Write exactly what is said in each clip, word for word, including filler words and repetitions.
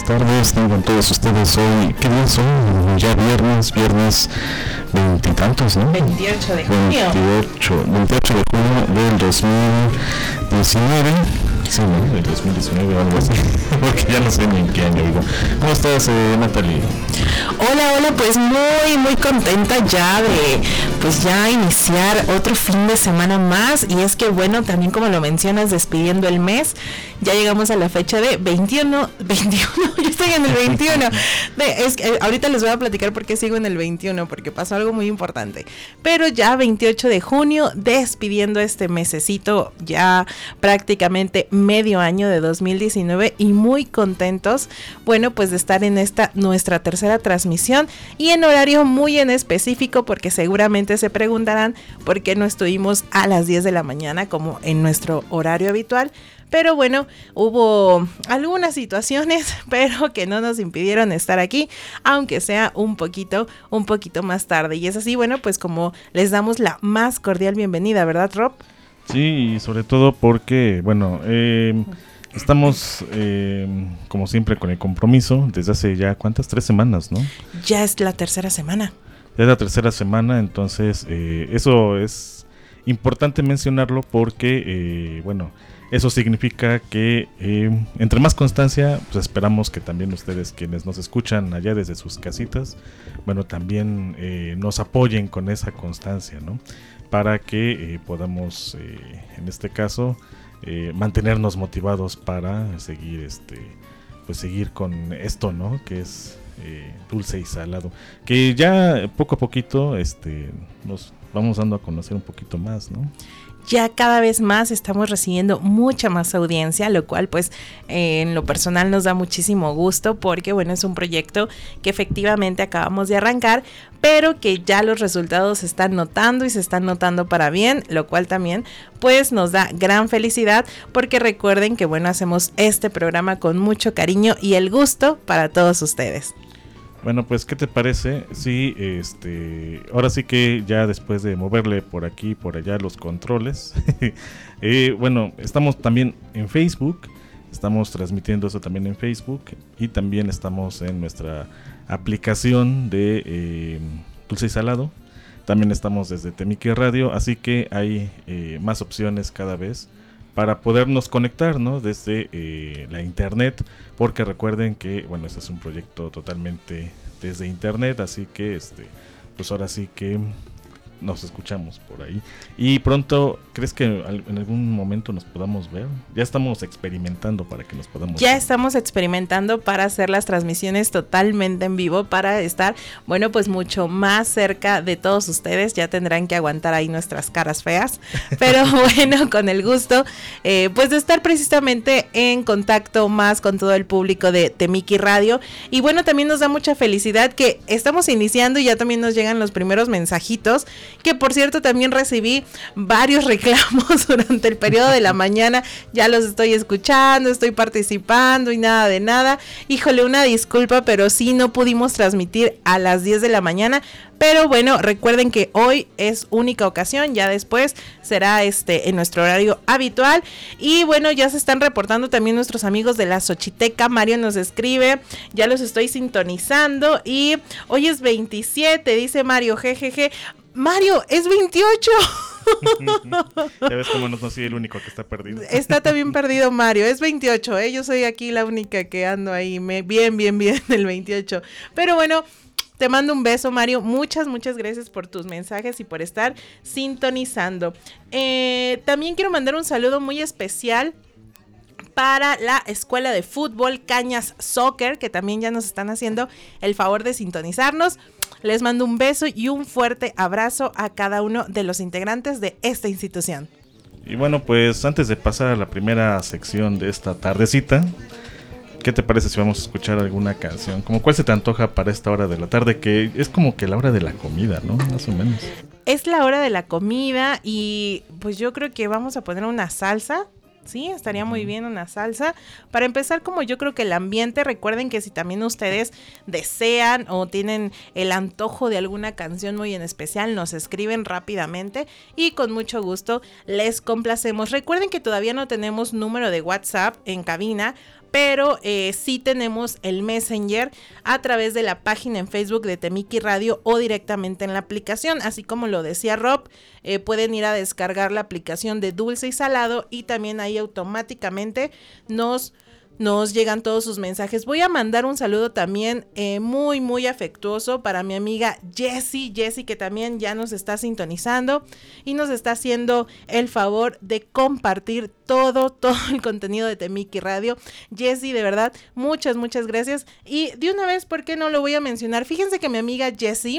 tardes, tengo con todos ustedes hoy, ¿qué día son? Ya viernes, viernes veintitantos, ¿no? veintiocho de junio. veintiocho, veintiocho de junio del dos mil diecinueve. Sí, ¿no? Del dos mil diecinueve o algo así, porque ya no sé ni en qué año vivo. ¿Cómo estás, eh, Natalie? Hola, hola, pues muy, muy contenta ya de, pues ya iniciar otro fin de semana más, y es que bueno, también como lo mencionas, despidiendo el mes, ya llegamos a la fecha de veintiuno, veintiuno, yo estoy en el veintiuno, de, es que eh, ahorita les voy a platicar por qué sigo en el veintiuno, porque pasó algo muy importante, pero ya veintiocho de junio, despidiendo este mesecito, ya prácticamente medio año de dos mil diecinueve, y muy contentos, bueno, pues de estar en esta nuestra tercera transmisión y en horario muy en específico, porque seguramente se preguntarán por qué no estuvimos a las diez de la mañana como en nuestro horario habitual. Pero bueno, hubo algunas situaciones, pero que no nos impidieron estar aquí, aunque sea un poquito, un poquito más tarde. Y es así, bueno, pues como les damos la más cordial bienvenida, ¿verdad, Rob? Sí, y sobre todo porque, bueno, eh, estamos, eh, como siempre, con el compromiso desde hace ya, ¿cuántas? Tres semanas, ¿no? Ya es la tercera semana. Ya es la tercera semana, entonces eh, eso es importante mencionarlo porque, eh, bueno, eso significa que eh, entre más constancia, pues esperamos que también ustedes, quienes nos escuchan allá desde sus casitas, bueno, también eh, nos apoyen con esa constancia, ¿no? Para que eh, podamos, eh, en este caso, eh, mantenernos motivados para seguir, este, pues seguir con esto, ¿no? Que es eh, dulce y salado. Que ya poco a poquito, este, nos vamos dando a conocer un poquito más, ¿no? Ya cada vez más estamos recibiendo mucha más audiencia, lo cual pues eh, en lo personal nos da muchísimo gusto, porque bueno, es un proyecto que efectivamente acabamos de arrancar, pero que ya los resultados se están notando y se están notando para bien, lo cual también pues nos da gran felicidad, porque recuerden que bueno, hacemos este programa con mucho cariño y el gusto para todos ustedes. Bueno, pues, ¿qué te parece? Sí, este, ahora sí que ya después de moverle por aquí y por allá los controles, eh, bueno, estamos también en Facebook, estamos transmitiendo eso también en Facebook, y también estamos en nuestra aplicación de eh, Dulce y Salado, también estamos desde Temiki Radio, así que hay eh, más opciones cada vez para podernos conectar, ¿no? Desde eh, la internet, porque recuerden que, bueno, este es un proyecto totalmente desde internet, así que, este, pues ahora sí que nos escuchamos por ahí. Y pronto, ¿crees que en algún momento nos podamos ver? Ya estamos experimentando para que nos podamos Ya ver. estamos experimentando para hacer las transmisiones totalmente en vivo, para estar, bueno, pues mucho más cerca de todos ustedes. Ya tendrán que aguantar ahí nuestras caras feas, pero bueno, con el gusto, eh, pues de estar precisamente en contacto más con todo el público de Temiki Radio. Y bueno, también nos da mucha felicidad que estamos iniciando y ya también nos llegan los primeros mensajitos, que por cierto también recibí varios reclamos durante el periodo de la mañana. Ya los estoy escuchando, estoy participando y nada de nada. Híjole, una disculpa, pero sí no pudimos transmitir a las diez de la mañana. Pero bueno, recuerden que hoy es única ocasión, ya después será este en nuestro horario habitual. Y bueno, ya se están reportando también nuestros amigos de la Xochiteca. Mario nos escribe, ya los estoy sintonizando. Y hoy es veintisiete, dice Mario, jejeje. Mario, es veintiocho. Ya ves cómo no soy el único que está perdido. Está también perdido Mario, es veintiocho, ¿eh? Yo soy aquí la única que ando ahí me, bien, bien, bien el veintiocho. Pero bueno, te mando un beso, Mario. Muchas, muchas gracias por tus mensajes y por estar sintonizando. Eh, también quiero mandar un saludo muy especial para la Escuela de Fútbol Cañas Soccer, que también ya nos están haciendo el favor de sintonizarnos. Les mando un beso y un fuerte abrazo a cada uno de los integrantes de esta institución. Y bueno, pues antes de pasar a la primera sección de esta tardecita, ¿qué te parece si vamos a escuchar alguna canción? ¿Cómo cuál se te antoja para esta hora de la tarde? Que es como que la hora de la comida, ¿no? Más o menos. Es la hora de la comida y pues yo creo que vamos a poner una salsa. Sí, estaría muy bien una salsa. Para empezar, como yo creo que el ambiente, recuerden que si también ustedes desean o tienen el antojo de alguna canción muy en especial, nos escriben rápidamente y con mucho gusto les complacemos. Recuerden que todavía no tenemos número de WhatsApp en cabina, pero eh, sí tenemos el Messenger a través de la página en Facebook de Temiki Radio o directamente en la aplicación, así como lo decía Rob, eh, pueden ir a descargar la aplicación de Dulce y Salado y también ahí automáticamente nos... Nos llegan todos sus mensajes. Voy a mandar un saludo también eh, muy, muy afectuoso para mi amiga Jessie. Jessie, que también ya nos está sintonizando y nos está haciendo el favor de compartir todo, todo el contenido de Temiki Radio. Jessie, de verdad, muchas, muchas gracias. Y de una vez, ¿por qué no lo voy a mencionar? Fíjense que mi amiga Jessie...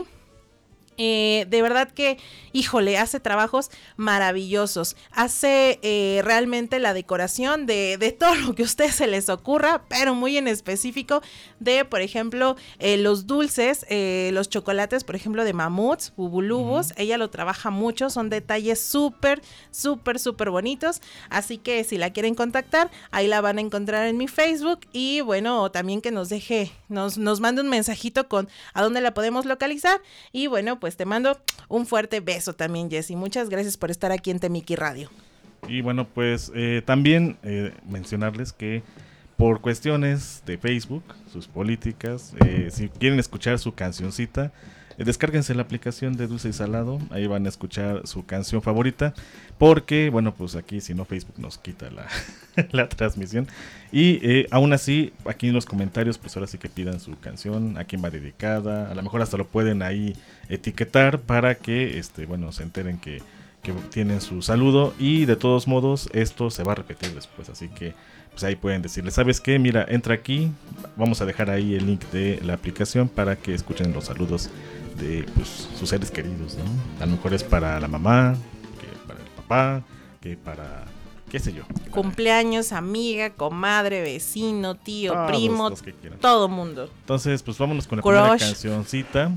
Eh, de verdad que, híjole, hace trabajos maravillosos, hace eh, realmente la decoración de, de todo lo que a ustedes se les ocurra, pero muy en específico de, por ejemplo, eh, los dulces, eh, los chocolates, por ejemplo, de mamuts, bubulubos, uh-huh. Ella lo trabaja mucho, son detalles súper, súper, súper bonitos, así que si la quieren contactar, ahí la van a encontrar en mi Facebook y bueno, también que nos deje, nos, nos mande un mensajito con a dónde la podemos localizar y bueno, pues pues te mando un fuerte beso también, Jessie. Muchas gracias por estar aquí en Temiki Radio. Y bueno, pues eh, también eh, mencionarles que por cuestiones de Facebook, sus políticas, eh, si quieren escuchar su cancioncita, eh, descárguense la aplicación de Dulce y Salado, ahí van a escuchar su canción favorita, porque, bueno, pues aquí si no Facebook nos quita la, la transmisión. Y eh, aún así, aquí en los comentarios, pues ahora sí que pidan su canción, a quién va dedicada, a lo mejor hasta lo pueden ahí etiquetar para que, este, bueno, se enteren que, que tienen su saludo y de todos modos esto se va a repetir después, así que pues ahí pueden decirle, ¿sabes qué? Mira, entra aquí, vamos a dejar ahí el link de la aplicación para que escuchen los saludos de pues, sus seres queridos, ¿no? A lo mejor es para la mamá, que para el papá, que para... qué sé yo. Cumpleaños, amiga, comadre, vecino, tío, Todos primo, los que quieran. todo mundo. Entonces, pues vámonos con la Crush. primera cancioncita.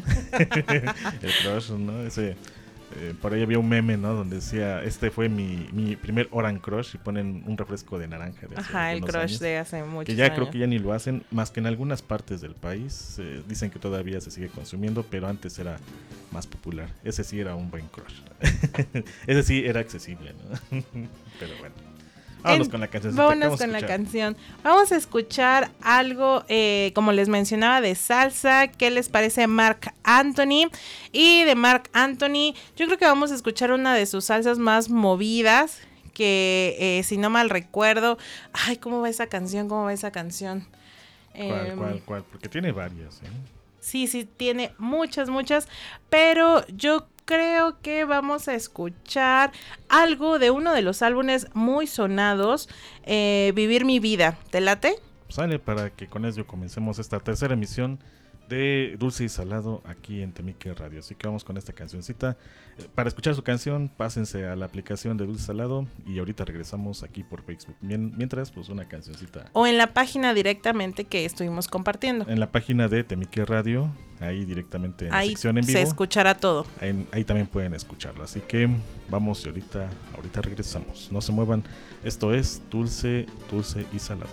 El crush, ¿no? Ese, eh, por ahí había un meme, ¿no? Donde decía, este fue mi, mi primer Orange Crush y ponen un refresco de naranja. De hace Ajá, el crush años, de hace muchos que ya años. creo que ya ni lo hacen, más que en algunas partes del país. Eh, dicen que todavía se sigue consumiendo, pero antes era más popular. Ese sí era un buen crush. Ese sí era accesible, ¿no? Pero bueno. Vámonos en, con la canción. Vámonos con la canción. Vamos a escuchar algo, eh, como les mencionaba, de salsa. ¿Qué les parece Marc Anthony? Y de Marc Anthony, yo creo que vamos a escuchar una de sus salsas más movidas. Que eh, si no mal recuerdo. Ay, ¿cómo va esa canción? ¿Cómo va esa canción? ¿Cuál, eh, cuál, cuál? Porque tiene varias, ¿eh? Sí, sí, tiene muchas, muchas. Pero yo creo que vamos a escuchar algo de uno de los álbumes muy sonados, eh, Vivir mi vida. ¿Te late? Sale para que con eso comencemos esta tercera emisión de Dulce y Salado aquí en Temiki Radio. Así que vamos con esta cancioncita. Para escuchar su canción, pásense a la aplicación de Dulce y Salado y ahorita regresamos aquí por Facebook. Mientras, pues una cancioncita. O en la página directamente que estuvimos compartiendo. En la página de Temiki Radio, ahí directamente en ahí la sección en vivo. Se escuchará todo. Ahí, ahí también pueden escucharlo. Así que vamos y ahorita, ahorita regresamos. No se muevan. Esto es Dulce, Dulce y Salado.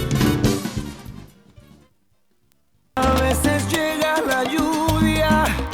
A veces llega la lluvia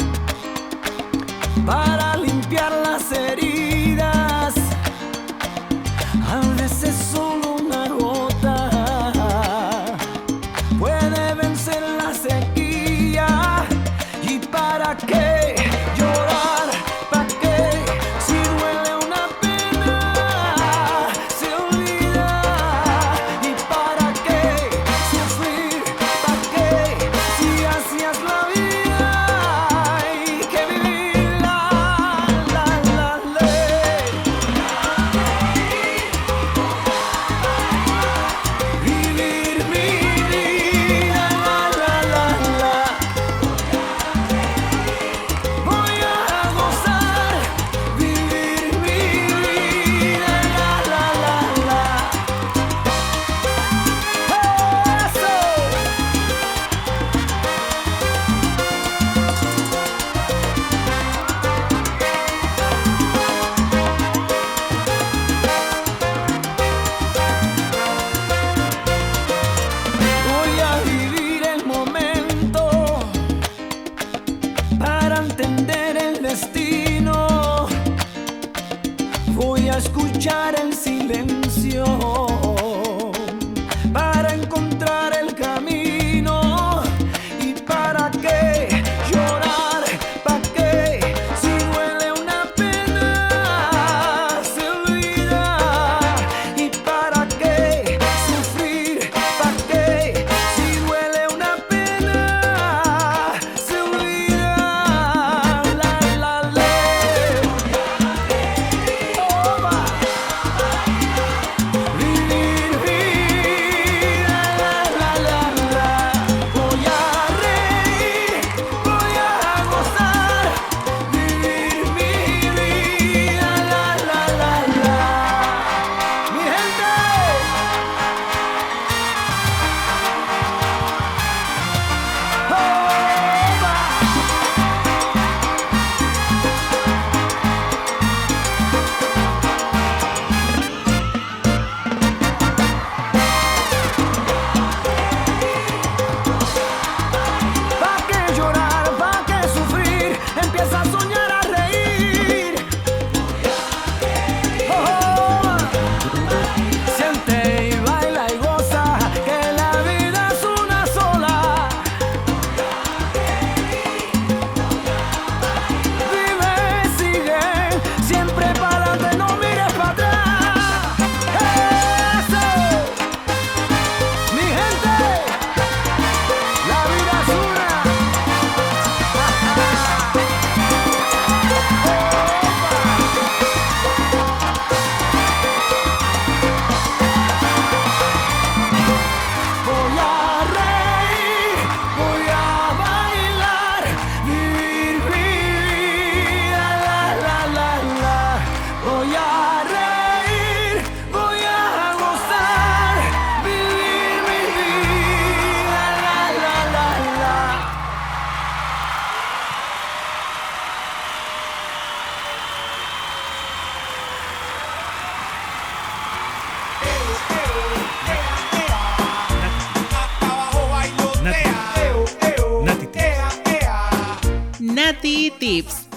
Tips.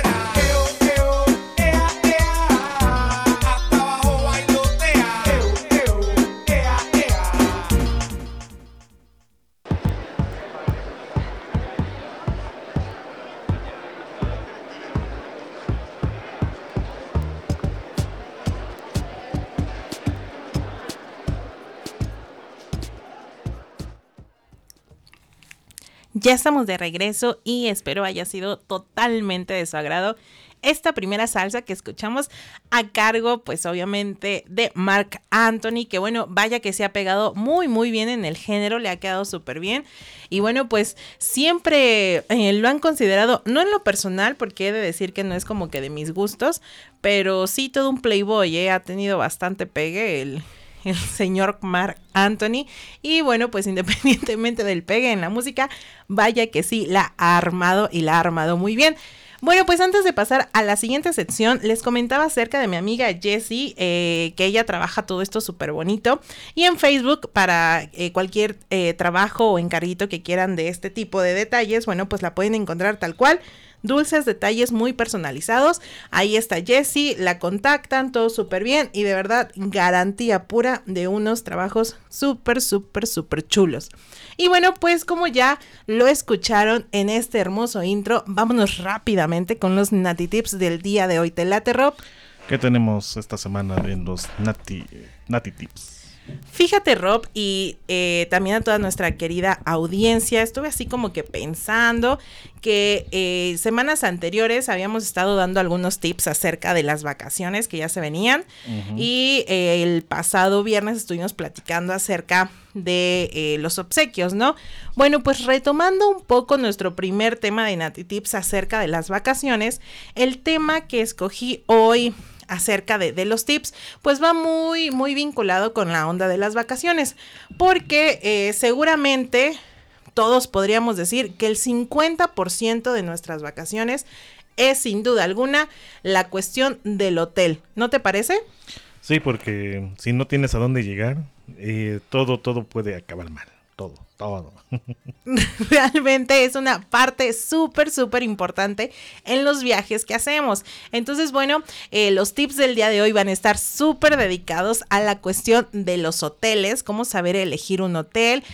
Ya estamos de regreso y espero haya sido totalmente de su agrado esta primera salsa que escuchamos a cargo, pues obviamente, de Marc Anthony, que bueno, vaya que se ha pegado muy muy bien en el género, le ha quedado súper bien. Y bueno, pues siempre eh, lo han considerado, no en lo personal, porque he de decir que no es como que de mis gustos, pero sí todo un playboy, eh, ha tenido bastante pegue el... el señor Marc Anthony, y bueno, pues independientemente del pegue en la música, vaya que sí, la ha armado y la ha armado muy bien. Bueno, pues antes de pasar a la siguiente sección, les comentaba acerca de mi amiga Jessie, eh, que ella trabaja todo esto súper bonito, y en Facebook para eh, cualquier eh, trabajo o encarguito que quieran de este tipo de detalles, bueno, pues la pueden encontrar tal cual. Dulces detalles muy personalizados. Ahí está Jessie, la contactan, todo súper bien y de verdad garantía pura de unos trabajos súper, súper, súper chulos. Y bueno, pues como ya lo escucharon en este hermoso intro, vámonos rápidamente con los Nati Tips del día de hoy. ¿Te late, Rob? ¿Qué tenemos esta semana en los Nati, Nati Tips? Fíjate, Rob, y eh, también a toda nuestra querida audiencia, estuve así como que pensando que eh, semanas anteriores habíamos estado dando algunos tips acerca de las vacaciones que ya se venían, uh-huh. y eh, el pasado viernes estuvimos platicando acerca de eh, los obsequios, ¿no? Bueno, pues retomando un poco nuestro primer tema de Nati Tips acerca de las vacaciones, el tema que escogí hoy acerca de, de los tips, pues va muy, muy vinculado con la onda de las vacaciones, porque eh, seguramente todos podríamos decir que el cincuenta por ciento de nuestras vacaciones es sin duda alguna la cuestión del hotel, ¿no te parece? Sí, porque si no tienes a dónde llegar, eh, todo, todo puede acabar mal. Todo, todo. Realmente es una parte súper, súper importante en los viajes que hacemos. Entonces, bueno, eh, los tips del día de hoy van a estar súper dedicados a la cuestión de los hoteles, cómo saber elegir un hotel,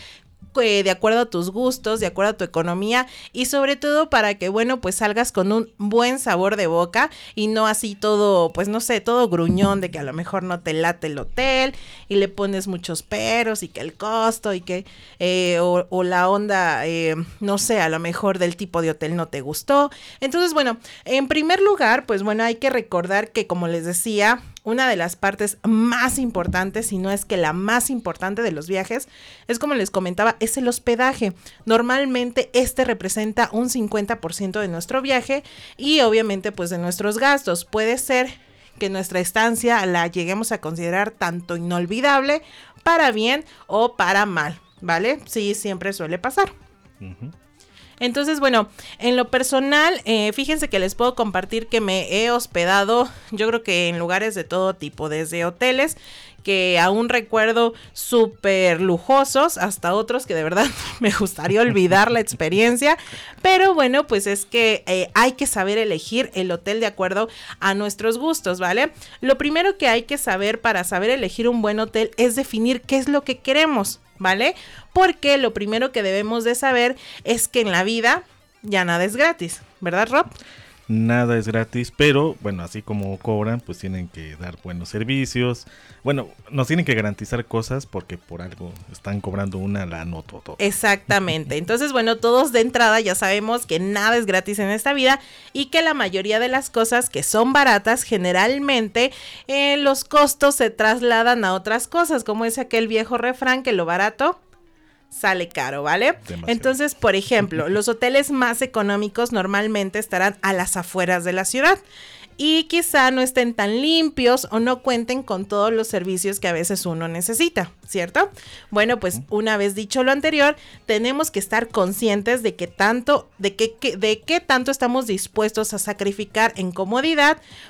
de acuerdo a tus gustos, de acuerdo a tu economía y sobre todo para que, bueno, pues salgas con un buen sabor de boca y no así todo, pues no sé, todo gruñón de que a lo mejor no te late el hotel y le pones muchos peros y que el costo y que, eh, o, o la onda, eh, no sé, a lo mejor del tipo de hotel no te gustó. Entonces, bueno, en primer lugar, pues bueno, hay que recordar que, como les decía, una de las partes más importantes, si no es que la más importante de los viajes, es como les comentaba, es el hospedaje. Normalmente este representa un cincuenta por ciento de nuestro viaje y obviamente pues de nuestros gastos. Puede ser que nuestra estancia la lleguemos a considerar tanto inolvidable, para bien o para mal, ¿vale? Sí, siempre suele pasar. Uh-huh. Entonces, bueno, en lo personal, eh, fíjense que les puedo compartir que me he hospedado, yo creo que en lugares de todo tipo, desde hoteles que aún recuerdo súper lujosos, hasta otros que de verdad me gustaría olvidar la experiencia, pero bueno, pues es que eh, hay que saber elegir el hotel de acuerdo a nuestros gustos, ¿vale? Lo primero que hay que saber para saber elegir un buen hotel es definir qué es lo que queremos, ¿vale? Porque lo primero que debemos de saber es que en la vida ya nada es gratis, ¿verdad, Rob? Nada es gratis, pero bueno, así como cobran, pues tienen que dar buenos servicios. Bueno, nos tienen que garantizar cosas porque por algo están cobrando una lana todo. Exactamente. Entonces, bueno, todos de entrada ya sabemos que nada es gratis en esta vida y que la mayoría de las cosas que son baratas, generalmente eh, los costos se trasladan a otras cosas, como es aquel viejo refrán que lo barato sale caro, ¿vale? Demasiado. Entonces, por ejemplo, los hoteles más económicos normalmente estarán a las afueras de la ciudad y quizá no estén tan limpios o no cuenten con todos los servicios que a veces uno necesita, ¿cierto? Bueno, pues una vez dicho lo anterior, tenemos que estar conscientes de que tanto, de que, que, de qué tanto estamos dispuestos a sacrificar en comodidad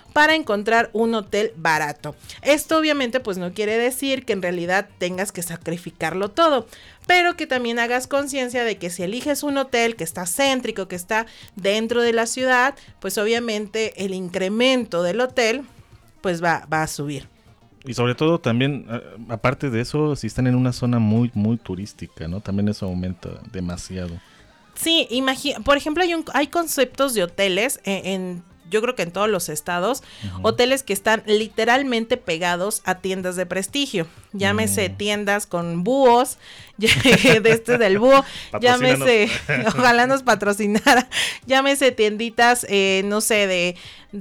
para encontrar un hotel barato. Esto obviamente pues no quiere decir que en realidad tengas que sacrificarlo todo, pero que también hagas conciencia de que si eliges un hotel que está céntrico, que está dentro de la ciudad, pues obviamente el incremento del hotel pues va, va a subir. Y sobre todo también, aparte de eso, si están en una zona muy, muy turística, ¿no? También eso aumenta demasiado. Sí, imagina, por ejemplo, hay, un, hay conceptos de hoteles en, en, yo creo que en todos los estados, uh-huh. hoteles que están literalmente pegados a tiendas de prestigio. Llámese uh-huh. tiendas con búhos, de este del búho, llámese, ojalá nos patrocinara, llámese tienditas, eh, no sé, de...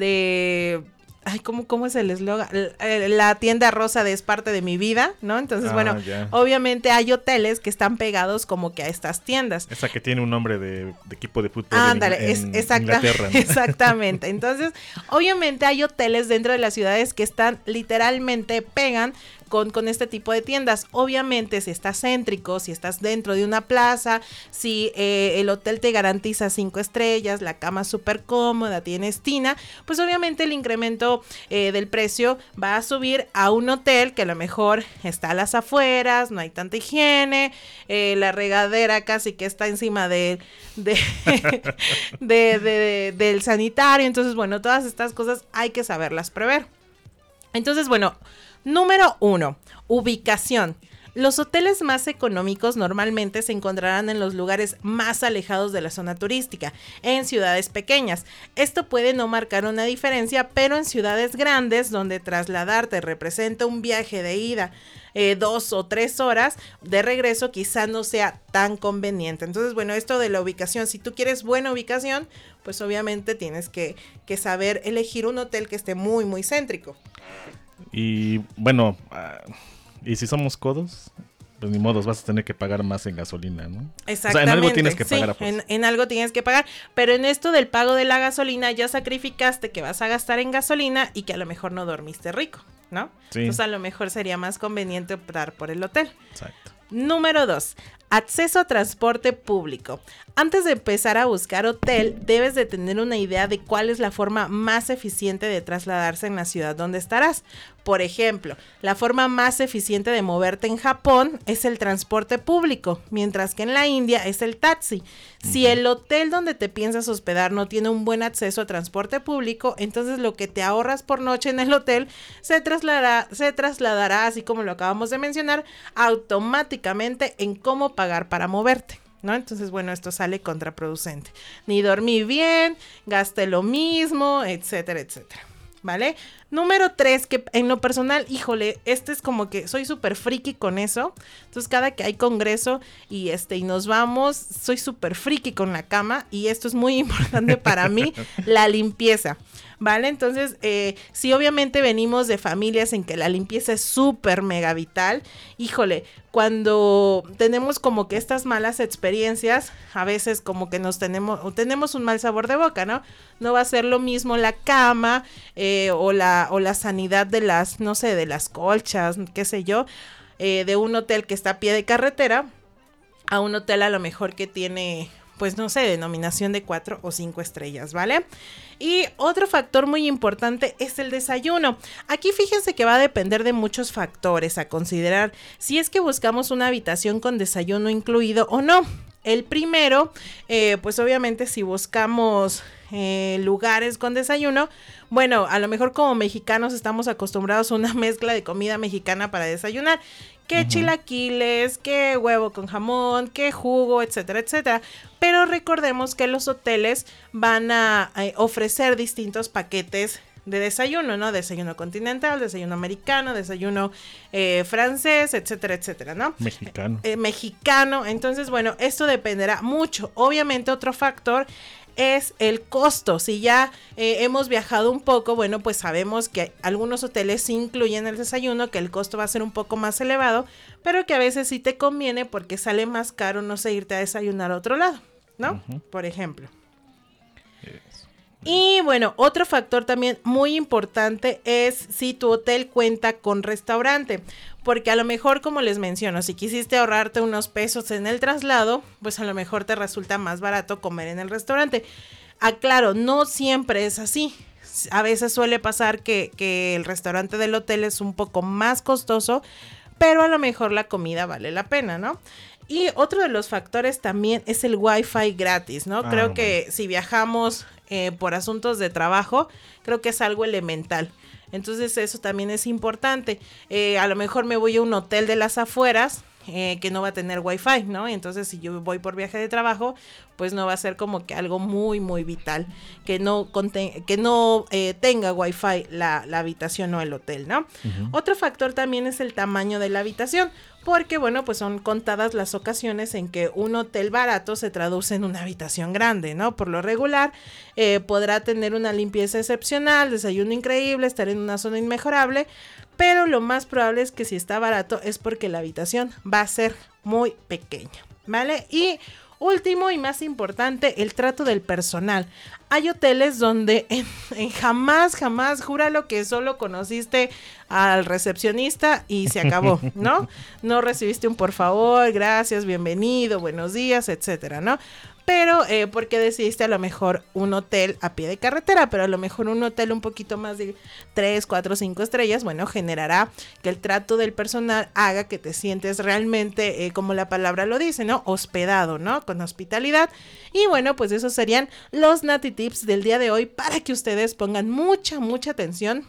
de Ay, ¿cómo, cómo es el eslogan? La tienda rosa de es parte de mi vida, ¿no? Entonces, ah, bueno, ya. Obviamente hay hoteles que están pegados como que a estas tiendas. Esa que tiene un nombre de, de equipo de fútbol Ándale, en, es, en exacta, Inglaterra, ¿no? Exactamente. Entonces, obviamente hay hoteles dentro de las ciudades que están literalmente pegan Con, con este tipo de tiendas. Obviamente si estás céntrico, si estás dentro de una plaza, si eh, el hotel te garantiza cinco estrellas, la cama súper cómoda, tienes tina, pues obviamente el incremento eh, del precio va a subir a un hotel que a lo mejor está a las afueras, no hay tanta higiene, eh, la regadera casi que está encima de, de, de, de, de del sanitario. Entonces bueno, todas estas cosas hay que saberlas prever. Entonces bueno, número uno, ubicación. Los hoteles más económicos normalmente se encontrarán en los lugares más alejados de la zona turística, en ciudades pequeñas. Esto puede no marcar una diferencia, pero en ciudades grandes, donde trasladarte representa un viaje de ida, eh, dos o tres horas, de regreso quizá no sea tan conveniente. Entonces, bueno, esto de la ubicación, si tú quieres buena ubicación, pues obviamente tienes que, que saber elegir un hotel que esté muy, muy céntrico. Y bueno, uh, y si somos codos, pues ni modos, vas a tener que pagar más en gasolina, ¿no? Exactamente. O sea, en algo tienes que pagar. Sí, en, en algo tienes que pagar, pero en esto del pago de la gasolina ya sacrificaste que vas a gastar en gasolina y que a lo mejor no dormiste rico, ¿no? Sí. Entonces a lo mejor sería más conveniente optar por el hotel. Exacto. Número dos, acceso a transporte público. Antes de empezar a buscar hotel, debes de tener una idea de cuál es la forma más eficiente de trasladarse en la ciudad donde estarás. Por ejemplo, la forma más eficiente de moverte en Japón es el transporte público, mientras que en la India es el taxi. Si el hotel donde te piensas hospedar no tiene un buen acceso a transporte público, entonces lo que te ahorras por noche en el hotel se trasladará, se trasladará, así como lo acabamos de mencionar, automáticamente en cómo pagar para moverte, ¿no? Entonces, bueno, esto sale contraproducente. Ni dormí bien, gasté lo mismo, etcétera, etcétera. ¿Vale? Número tres, que en lo personal, híjole, este es como que soy súper friki con eso. Entonces, cada que hay congreso y este y nos vamos, soy súper friki con la cama y esto es muy importante para mí, la limpieza. ¿Vale? Entonces, eh, sí, obviamente venimos de familias en que la limpieza es súper mega vital. Híjole, cuando tenemos como que estas malas experiencias, a veces como que nos tenemos, tenemos un mal sabor de boca, ¿no? No va a ser lo mismo la cama eh, o, la, o la sanidad de las, no sé, de las colchas, qué sé yo, eh, de un hotel que está a pie de carretera a un hotel a lo mejor que tiene, pues no sé, denominación de cuatro o cinco estrellas, ¿vale? Y otro factor muy importante es el desayuno. Aquí fíjense que va a depender de muchos factores a considerar si es que buscamos una habitación con desayuno incluido o no. El primero, eh, pues obviamente si buscamos eh, lugares con desayuno, bueno, a lo mejor como mexicanos estamos acostumbrados a una mezcla de comida mexicana para desayunar. Que uh-huh. chilaquiles, que huevo con jamón, que jugo, etcétera, etcétera. Pero recordemos que los hoteles van a eh, ofrecer distintos paquetes de desayuno, ¿no? Desayuno continental, desayuno americano, desayuno eh, francés, etcétera, etcétera, ¿no? Mexicano. Eh, mexicano. Entonces, bueno, esto dependerá mucho. Obviamente, otro factor es el costo. Si ya eh, hemos viajado un poco, bueno, pues sabemos que algunos hoteles sí incluyen el desayuno, que el costo va a ser un poco más elevado, pero que a veces sí te conviene porque sale más caro, no sé, irte a desayunar a otro lado, ¿no? Uh-huh. Por ejemplo. Yes. Y bueno, otro factor también muy importante es si tu hotel cuenta con restaurante, porque a lo mejor, como les menciono, si quisiste ahorrarte unos pesos en el traslado, pues a lo mejor te resulta más barato comer en el restaurante. Aclaro, no siempre es así. A veces suele pasar que, que el restaurante del hotel es un poco más costoso, pero a lo mejor la comida vale la pena, ¿no? Y otro de los factores también es el Wi-Fi gratis, ¿no? Ah, creo que bueno. si viajamos eh, por asuntos de trabajo, creo que es algo elemental. Entonces eso también es importante. Eh, a lo mejor me voy a un hotel de las afueras eh, que no va a tener Wi-Fi, ¿no? Entonces si yo voy por viaje de trabajo, pues no va a ser como que algo muy, muy vital, que no, conten- que no eh, tenga Wi-Fi la, la habitación o el hotel, ¿no? Uh-huh. Otro factor también es el tamaño de la habitación, porque, bueno, pues son contadas las ocasiones en que un hotel barato se traduce en una habitación grande, ¿no? Por lo regular, eh, podrá tener una limpieza excepcional, desayuno increíble, estar en una zona inmejorable, pero lo más probable es que si está barato es porque la habitación va a ser muy pequeña, ¿vale? Y último y más importante, el trato del personal. Hay hoteles donde en, en jamás, jamás, júralo que solo conociste al recepcionista y se acabó, ¿no? No recibiste un por favor, gracias, bienvenido, buenos días, etcétera, ¿no? Pero, eh, porque decidiste a lo mejor un hotel a pie de carretera, pero a lo mejor un hotel un poquito más de tres, cuatro, cinco estrellas, bueno, generará que el trato del personal haga que te sientes realmente, eh, como la palabra lo dice, ¿no? Hospedado, ¿no? Con hospitalidad. Y bueno, pues esos serían los Nati Tips del día de hoy para que ustedes pongan mucha, mucha atención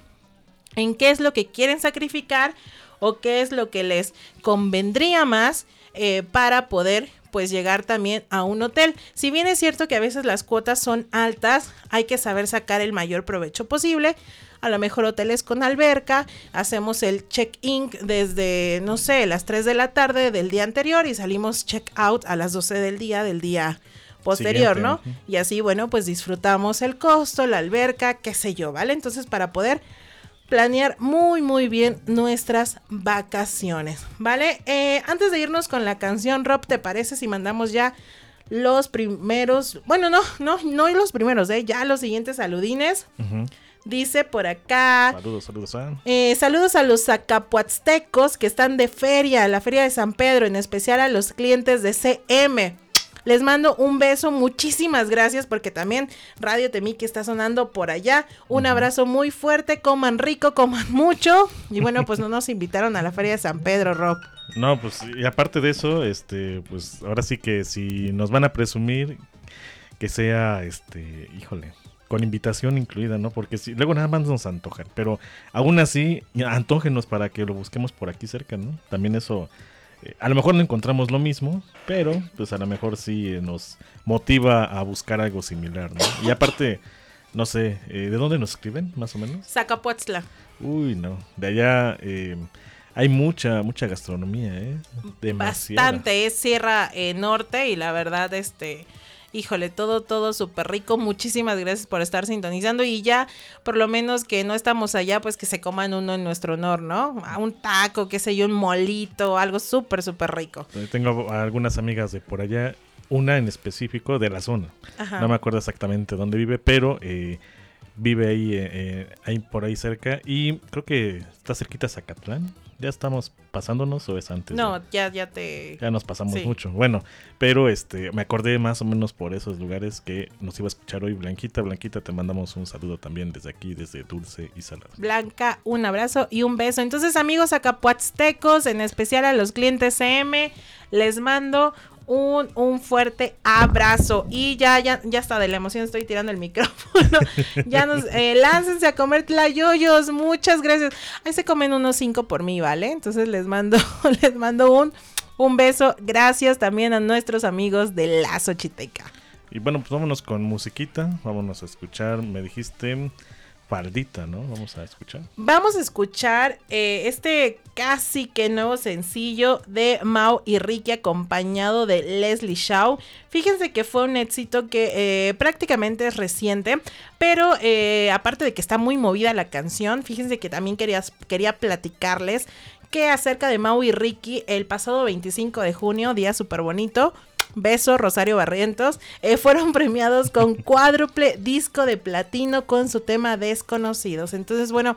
en qué es lo que quieren sacrificar o qué es lo que les convendría más eh, para poder pues llegar también a un hotel. Si bien es cierto que a veces las cuotas son altas, hay que saber sacar el mayor provecho posible. A lo mejor hoteles con alberca, hacemos el check-in desde, no sé, las tres de la tarde del día anterior y salimos check-out a las doce del día del día posterior, siguiente, ¿no? Y así, bueno, pues disfrutamos el costo, la alberca, qué sé yo, ¿vale? Entonces, para poder planear muy muy bien nuestras vacaciones, ¿vale? Eh, antes de irnos con la canción, Rob, ¿te parece si mandamos ya los primeros, bueno, no, no, no los primeros, eh, ya los siguientes saludines? Uh-huh. Dice por acá. Saludos, saludos a. Eh, saludos a los zacapuaztecos que están de feria, la feria de San Pedro, en especial a los clientes de C M. Les mando un beso, muchísimas gracias porque también Radio Temiki está sonando por allá. Un uh-huh. abrazo muy fuerte, coman rico, coman mucho. Y bueno, pues no nos invitaron a la Feria de San Pedro, Rob. No, pues y aparte de eso, este, pues ahora sí que si nos van a presumir, que sea, este, híjole, con invitación incluida, ¿no? Porque si luego nada más nos antojan, pero aún así, antógenos para que lo busquemos por aquí cerca, ¿no? También eso... A lo mejor no encontramos lo mismo, pero pues a lo mejor sí nos motiva a buscar algo similar, ¿no? Y aparte, no sé, eh, ¿de dónde nos escriben, más o menos? Zacapuatzla. Uy, no, de allá eh, hay mucha, mucha gastronomía, ¿eh? Demasiada. Bastante, es Sierra eh, Norte y la verdad, este... Híjole, todo, todo súper rico. Muchísimas gracias por estar sintonizando. Y ya, por lo menos que no estamos allá, pues que se coman uno en nuestro honor, ¿no? Un taco, qué sé yo, un molito, algo súper, súper rico. Tengo algunas amigas de por allá, una en específico de la zona. Ajá. No me acuerdo exactamente dónde vive, pero eh, vive ahí, eh, ahí por ahí cerca. Y creo que está cerquita de Zacatlán. ¿Ya estamos pasándonos o es antes? No, ya, ya te... Ya nos pasamos sí. mucho. Bueno, pero este me acordé más o menos por esos lugares que nos iba a escuchar hoy Blanquita. Blanquita, te mandamos un saludo también desde aquí, desde Dulce y Salado. Blanca, un abrazo y un beso. Entonces, amigos acapuatztecos, en especial a los clientes C M, les mando... Un, un fuerte abrazo. Y ya, ya, ya está de la emoción, estoy tirando el micrófono. Ya nos, eh, láncense a comer tlayoyos. Muchas gracias. Ahí se comen unos cinco por mí, ¿vale? Entonces les mando, les mando un, un beso. Gracias también a nuestros amigos de La Xochiteca. Y bueno, pues vámonos con musiquita. Vámonos a escuchar, me dijiste... Faldita, ¿no? Vamos a escuchar. Vamos a escuchar eh, este casi que nuevo sencillo de Mau y Ricky acompañado de Leslie Shaw. Fíjense que fue un éxito que eh, prácticamente es reciente, pero eh, aparte de que está muy movida la canción, fíjense que también quería, quería platicarles que acerca de Mau y Ricky, el pasado veinticinco de junio, día súper bonito, beso Rosario Barrientos, eh, fueron premiados con cuádruple disco de platino con su tema Desconocidos. Entonces, bueno,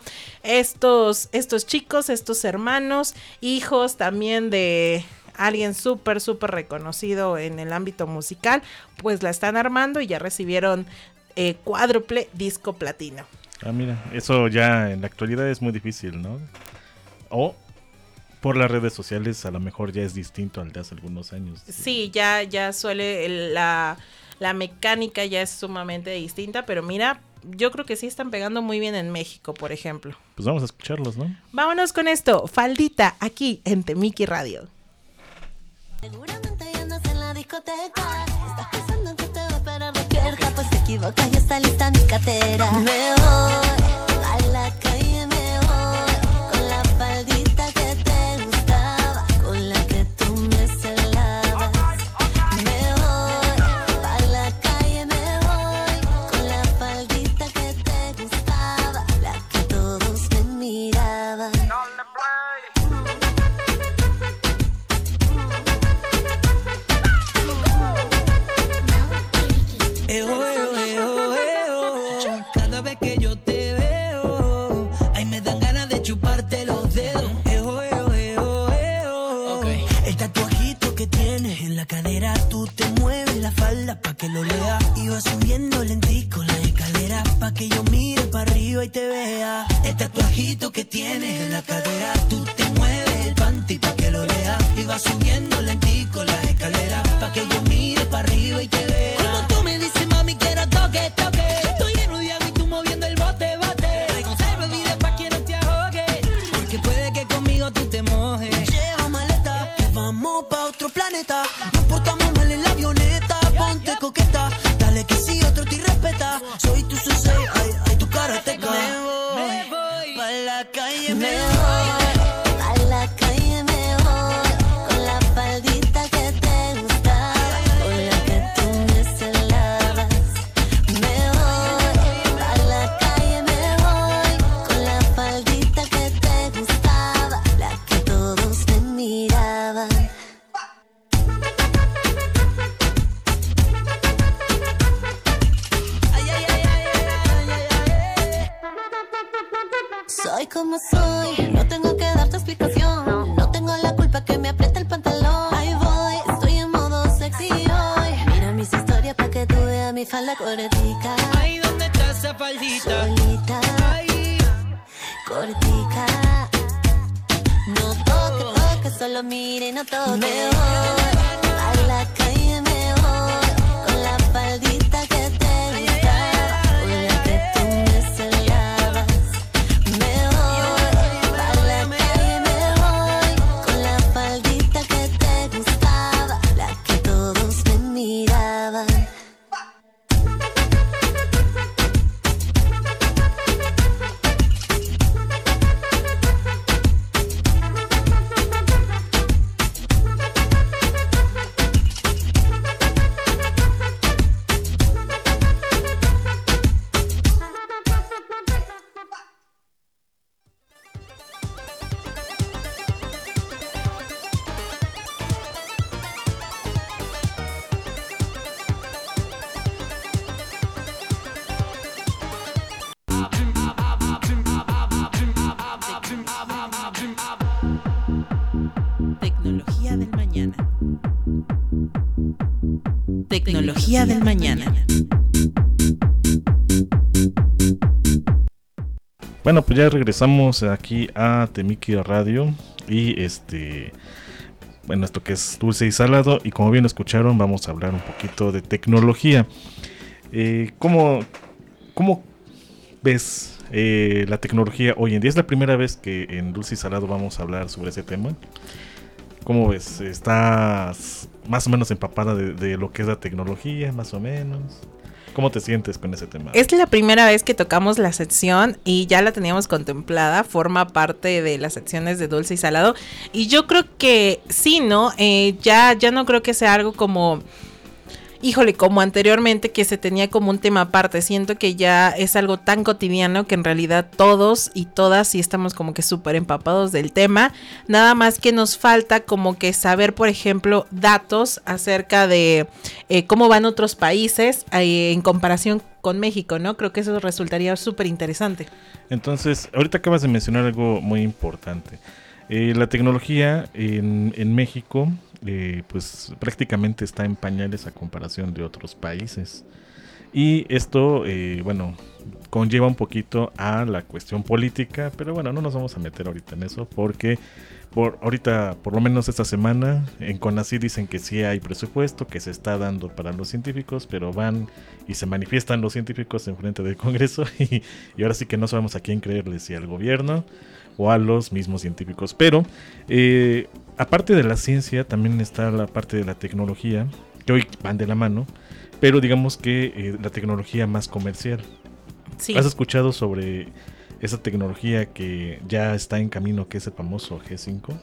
estos, estos chicos, estos hermanos, hijos también de alguien súper, súper reconocido en el ámbito musical, pues la están armando y ya recibieron eh, cuádruple disco platino. Ah, mira, eso ya en la actualidad es muy difícil, ¿no? O por las redes sociales a lo mejor ya es distinto al de hace algunos años. Sí, ya, ya suele, el, la, la mecánica ya es sumamente distinta, pero mira, yo creo que sí están pegando muy bien en México, por ejemplo. Pues vamos a escucharlos, ¿no? Vámonos con esto, Faldita, aquí en Temiki Radio. Seguramente ya andas en la discoteca. Estás pensando en que te voy para despierta. Pues te equivocas, ya está lista mi cartera. Me voy a la calle, me voy con la faldita que te gustaba, con la que tú me celabas. Me voy a la calle, me voy con la faldita que te gustaba, la que todos me miraban. Eo, eo, eo, eo. Cada vez que yo te veo, ay, me dan ganas de chuparte los dedos. Eo, eo, eo, eo. Okay. El tatuajito que tienes en la cadera, tú te mueves la falda pa' que lo lea. Y vas subiendo lentico la escalera pa' que yo mire para arriba y te vea. El tatuajito que tienes en la cadera, tú te mueves el panty pa' que lo lea. Y vas subiendo lentico la escalera pa' que yo mire para arriba y te vea. Como tú me dices, mami, quiero toque, toque. Estoy en un y tú moviendo el bote, bote. Conserva vida pa' que no te ahogue, porque puede que conmigo tú te mojes. Lleva maleta, que vamos pa' otro planeta. Nos portamos mal en la avioneta. Ponte coqueta, dale que si otro te respeta. Soy tu sensei, ay, ay, tu karateca. Me voy, me voy pa' la calle, me, Me voy. voy a la calle, me voy con la faldita que te gustaba, con la que tú me celabas. Me voy a la calle, me voy con la faldita que te gustaba, la que todos me miraban. Ay, ay, ay, ay, ay, ay, ay, ay. Soy como soy, no tengo que darte explicación. No tengo la culpa que me aprieta el pantalón. Ahí voy, estoy en modo sexy hoy. Mira mis historias pa' que tú veas mi falda cortica. Ay, ¿dónde está esa faldita? Solita, Ay, cortica. No toque, toque, solo mire, no toque. Me voy a la calle, me voy con la faldita que te gustaba, con la que tú me celabas. Me voy a la calle, me voy con la faldita que te gustaba, la que todos me miraban. Tecnología del mañana. Tecnología del mañana. Bueno, pues ya regresamos aquí a Temiki Radio y este, bueno, esto que es dulce y salado, y como bien escucharon vamos a hablar un poquito de tecnología. Eh, ¿cómo, ¿Cómo ves eh, la tecnología hoy en día? Es la primera vez que en dulce y salado vamos a hablar sobre ese tema. ¿Cómo ves? ¿Estás más o menos empapada de, de lo que es la tecnología, más o menos? ¿Cómo te sientes con ese tema? Es la primera vez que tocamos la sección y ya la teníamos contemplada, forma parte de las secciones de dulce y salado. Y yo creo que sí, ¿no? Eh, ya, ya no creo que sea algo como... Híjole, como anteriormente que se tenía como un tema aparte, siento que ya es algo tan cotidiano que en realidad todos y todas sí estamos como que súper empapados del tema, nada más que nos falta como que saber, por ejemplo, datos acerca de eh, cómo van otros países eh, en comparación con México, ¿no? Creo que eso resultaría súper interesante. Entonces, ahorita acabas de mencionar algo muy importante. Eh, la tecnología en, en México, eh, pues prácticamente está en pañales a comparación de otros países. Y esto, eh, bueno, conlleva un poquito a la cuestión política, pero bueno, no nos vamos a meter ahorita en eso porque por ahorita, por lo menos esta semana, en CONACYT dicen que sí hay presupuesto, que se está dando para los científicos, pero van y se manifiestan los científicos en frente del Congreso y, y ahora sí que no sabemos a quién creerle, si al gobierno o a los mismos científicos. Pero eh, aparte de la ciencia, también está la parte de la tecnología, que hoy van de la mano, pero digamos que eh, la tecnología más comercial. Sí. ¿Has escuchado sobre esa tecnología que ya está en camino, que es el famoso G cinco?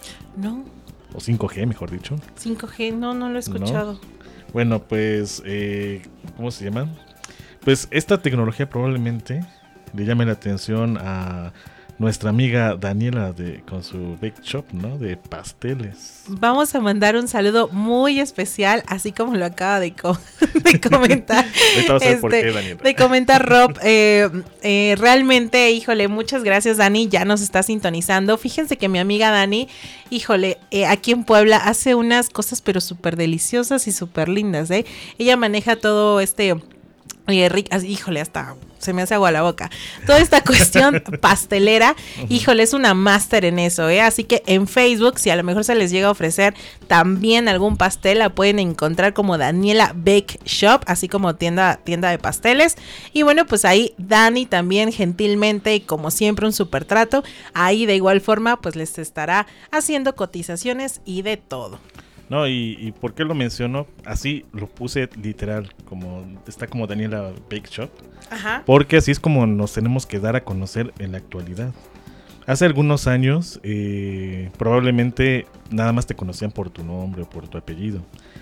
No. O cinco G, mejor dicho. cinco G, no, no lo he escuchado. ¿No? Bueno, pues, eh, ¿cómo se llama? Pues esta tecnología probablemente le llame la atención a nuestra amiga Daniela de, con su bake shop, ¿no? De pasteles. Vamos a mandar un saludo muy especial, así como lo acaba de, co de comentar. Ahorita vas a ver por qué, Daniela. De comentar Rob. Eh, eh, realmente, híjole, muchas gracias, Dani. Ya nos está sintonizando. Fíjense que mi amiga Dani, híjole, eh, aquí en Puebla hace unas cosas, pero súper deliciosas y súper lindas, ¿eh? Ella maneja todo este. Oye, Rick, híjole, hasta se me hace agua la boca. Toda esta cuestión pastelera, híjole, es una máster en eso, ¿eh? Así que en Facebook, si a lo mejor se les llega a ofrecer también algún pastel, la pueden encontrar como Daniela Bake Shop, así como tienda, tienda de pasteles. Y bueno, pues ahí Dani también gentilmente y como siempre un super trato. Ahí de igual forma, pues les estará haciendo cotizaciones y de todo. No, y, y ¿por qué lo menciono? Así lo puse literal, como está como Daniela Bake Shop. Ajá. Porque así es como nos tenemos que dar a conocer en la actualidad. Hace algunos años, eh, probablemente nada más te conocían por tu nombre o por tu apellido.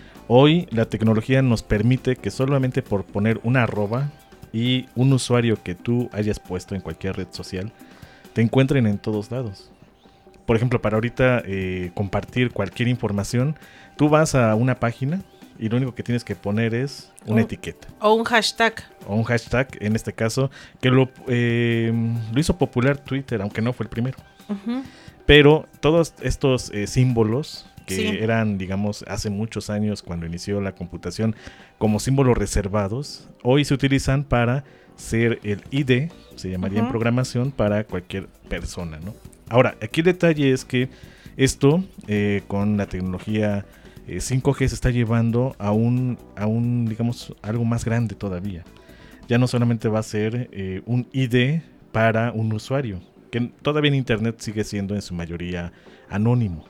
Hoy la tecnología nos permite que solamente por poner una arroba y un usuario que tú hayas puesto en cualquier red social, te encuentren en todos lados. Por ejemplo, para ahorita eh, compartir cualquier información, tú vas a una página y lo único que tienes que poner es una Oh. etiqueta. O un hashtag. O un hashtag, en este caso, que lo, eh, lo hizo popular Twitter, aunque no fue el primero. Uh-huh. Pero todos estos eh, símbolos que Sí. eran, digamos, hace muchos años cuando inició la computación como símbolos reservados, hoy se utilizan para ser el I D, se llamaría Uh-huh. en programación, para cualquier persona, ¿no? Ahora, aquí el detalle es que esto, eh, con la tecnología eh, cinco G, se está llevando a un, a un, digamos, algo más grande todavía. Ya no solamente va a ser eh, un I D para un usuario, que todavía en Internet sigue siendo en su mayoría anónimo.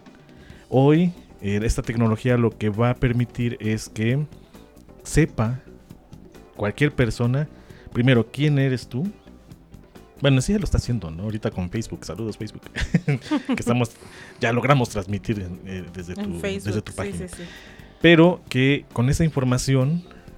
Hoy, eh, esta tecnología lo que va a permitir es que sepa cualquier persona, primero, quién eres tú. Bueno, sí ya lo está haciendo, ¿no? Ahorita con Facebook. Saludos, Facebook. Que estamos, ya logramos transmitir eh, desde, tu, En Facebook, desde tu sí, página. sí, sí. Pero que con esa información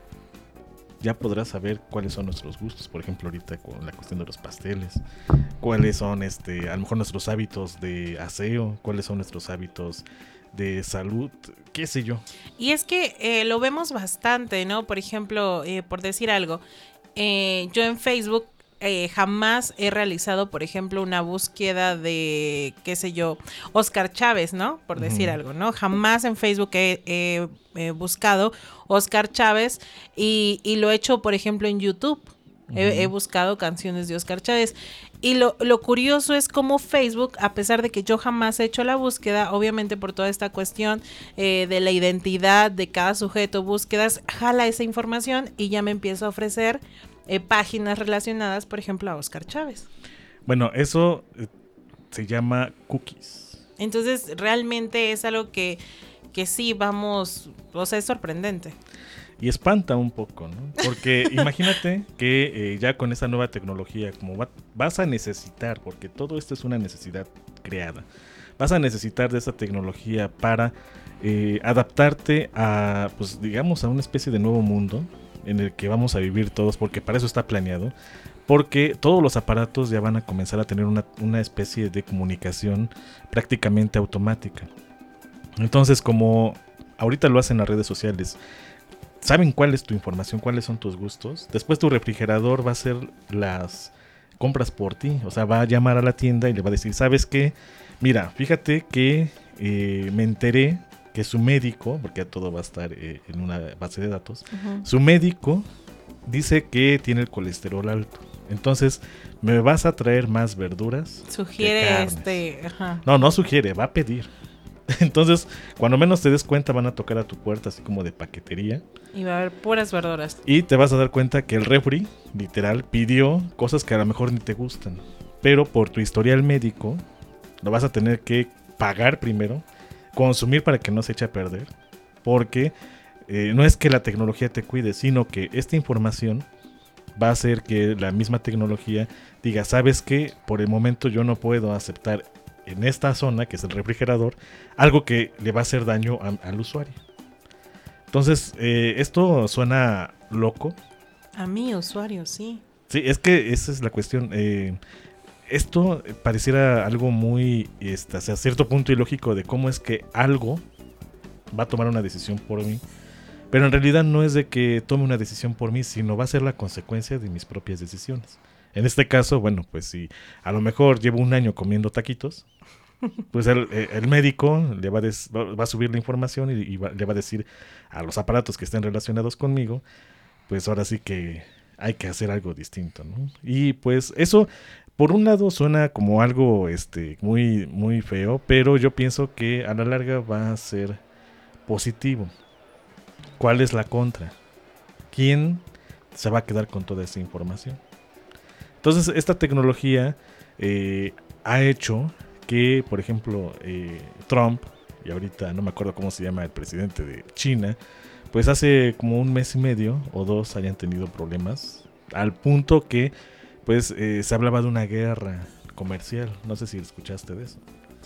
ya podrás saber cuáles son nuestros gustos. Por ejemplo, ahorita con la cuestión de los pasteles. Cuáles son, este, a lo mejor nuestros hábitos de aseo. Cuáles son nuestros hábitos de salud. Qué sé yo. Y es que eh, lo vemos bastante, ¿no? Por ejemplo, eh, por decir algo, eh, yo en Facebook eh, jamás he realizado, por ejemplo, una búsqueda de, qué sé yo, Oscar Chávez, ¿no? Por decir Ujú. algo, ¿no? Jamás en Facebook he, he, he buscado Oscar Chávez y, y lo he hecho, por ejemplo, en YouTube. He, Ujú. he buscado canciones de Oscar Chávez. Y lo, lo curioso es cómo Facebook, a pesar de que yo jamás he hecho la búsqueda, obviamente por toda esta cuestión eh, de la identidad de cada sujeto, búsquedas, jala esa información y ya me empieza a ofrecer eh, páginas relacionadas, por ejemplo, a Oscar Chávez. Bueno, eso eh, se llama cookies. Entonces, realmente es algo que, que sí, vamos, o sea, es sorprendente. Y espanta un poco, ¿no? Porque imagínate que eh, ya con esa nueva tecnología, como va, vas a necesitar, porque todo esto es una necesidad creada, vas a necesitar de esa tecnología para eh, adaptarte a, pues digamos, a una especie de nuevo mundo en el que vamos a vivir todos, porque para eso está planeado, porque todos los aparatos ya van a comenzar a tener una, una especie de comunicación prácticamente automática. Entonces, como ahorita lo hacen las redes sociales, saben cuál es tu información, cuáles son tus gustos. Después tu refrigerador va a hacer las compras por ti. O sea, va a llamar a la tienda y le va a decir, ¿sabes qué? Mira, fíjate que eh, me enteré que su médico, porque todo va a estar eh, en una base de datos, Uh-huh. su médico dice que tiene el colesterol alto. Entonces, me vas a traer más verduras. Sugiere que carnes. este... Ajá. No, no sugiere, va a pedir. Entonces, cuando menos te des cuenta, van a tocar a tu puerta, así como de paquetería. Y va a haber puras verduras. Y te vas a dar cuenta que el refri, literal, pidió cosas que a lo mejor ni te gustan. Pero por tu historial médico, lo vas a tener que pagar primero, consumir para que no se eche a perder. Porque eh, no es que la tecnología te cuide, sino que esta información va a hacer que la misma tecnología diga, ¿sabes qué? Por el momento yo no puedo aceptar en esta zona, que es el refrigerador, algo que le va a hacer daño a, al usuario. Entonces, eh, esto suena loco. A mí, usuario, sí. Sí, es que esa es la cuestión. Eh, esto pareciera algo muy, este, hasta cierto punto ilógico de cómo es que algo va a tomar una decisión por mí. Pero en realidad no es de que tome una decisión por mí, sino va a ser la consecuencia de mis propias decisiones. En este caso, bueno, pues si a lo mejor llevo un año comiendo taquitos, pues el, el médico le va a, des, va a subir la información y, y va, le va a decir a los aparatos que estén relacionados conmigo, pues ahora sí que hay que hacer algo distinto, ¿no? Y pues eso, por un lado suena como algo este, muy, muy feo, pero yo pienso que a la larga va a ser positivo. ¿Cuál es la contra? ¿Quién se va a quedar con toda esa información? Entonces, esta tecnología eh, ha hecho que, por ejemplo, eh, Trump, y ahorita no me acuerdo cómo se llama el presidente de China, pues hace como un mes y medio o dos hayan tenido problemas, al punto que pues eh, se hablaba de una guerra comercial. No sé si escuchaste de eso.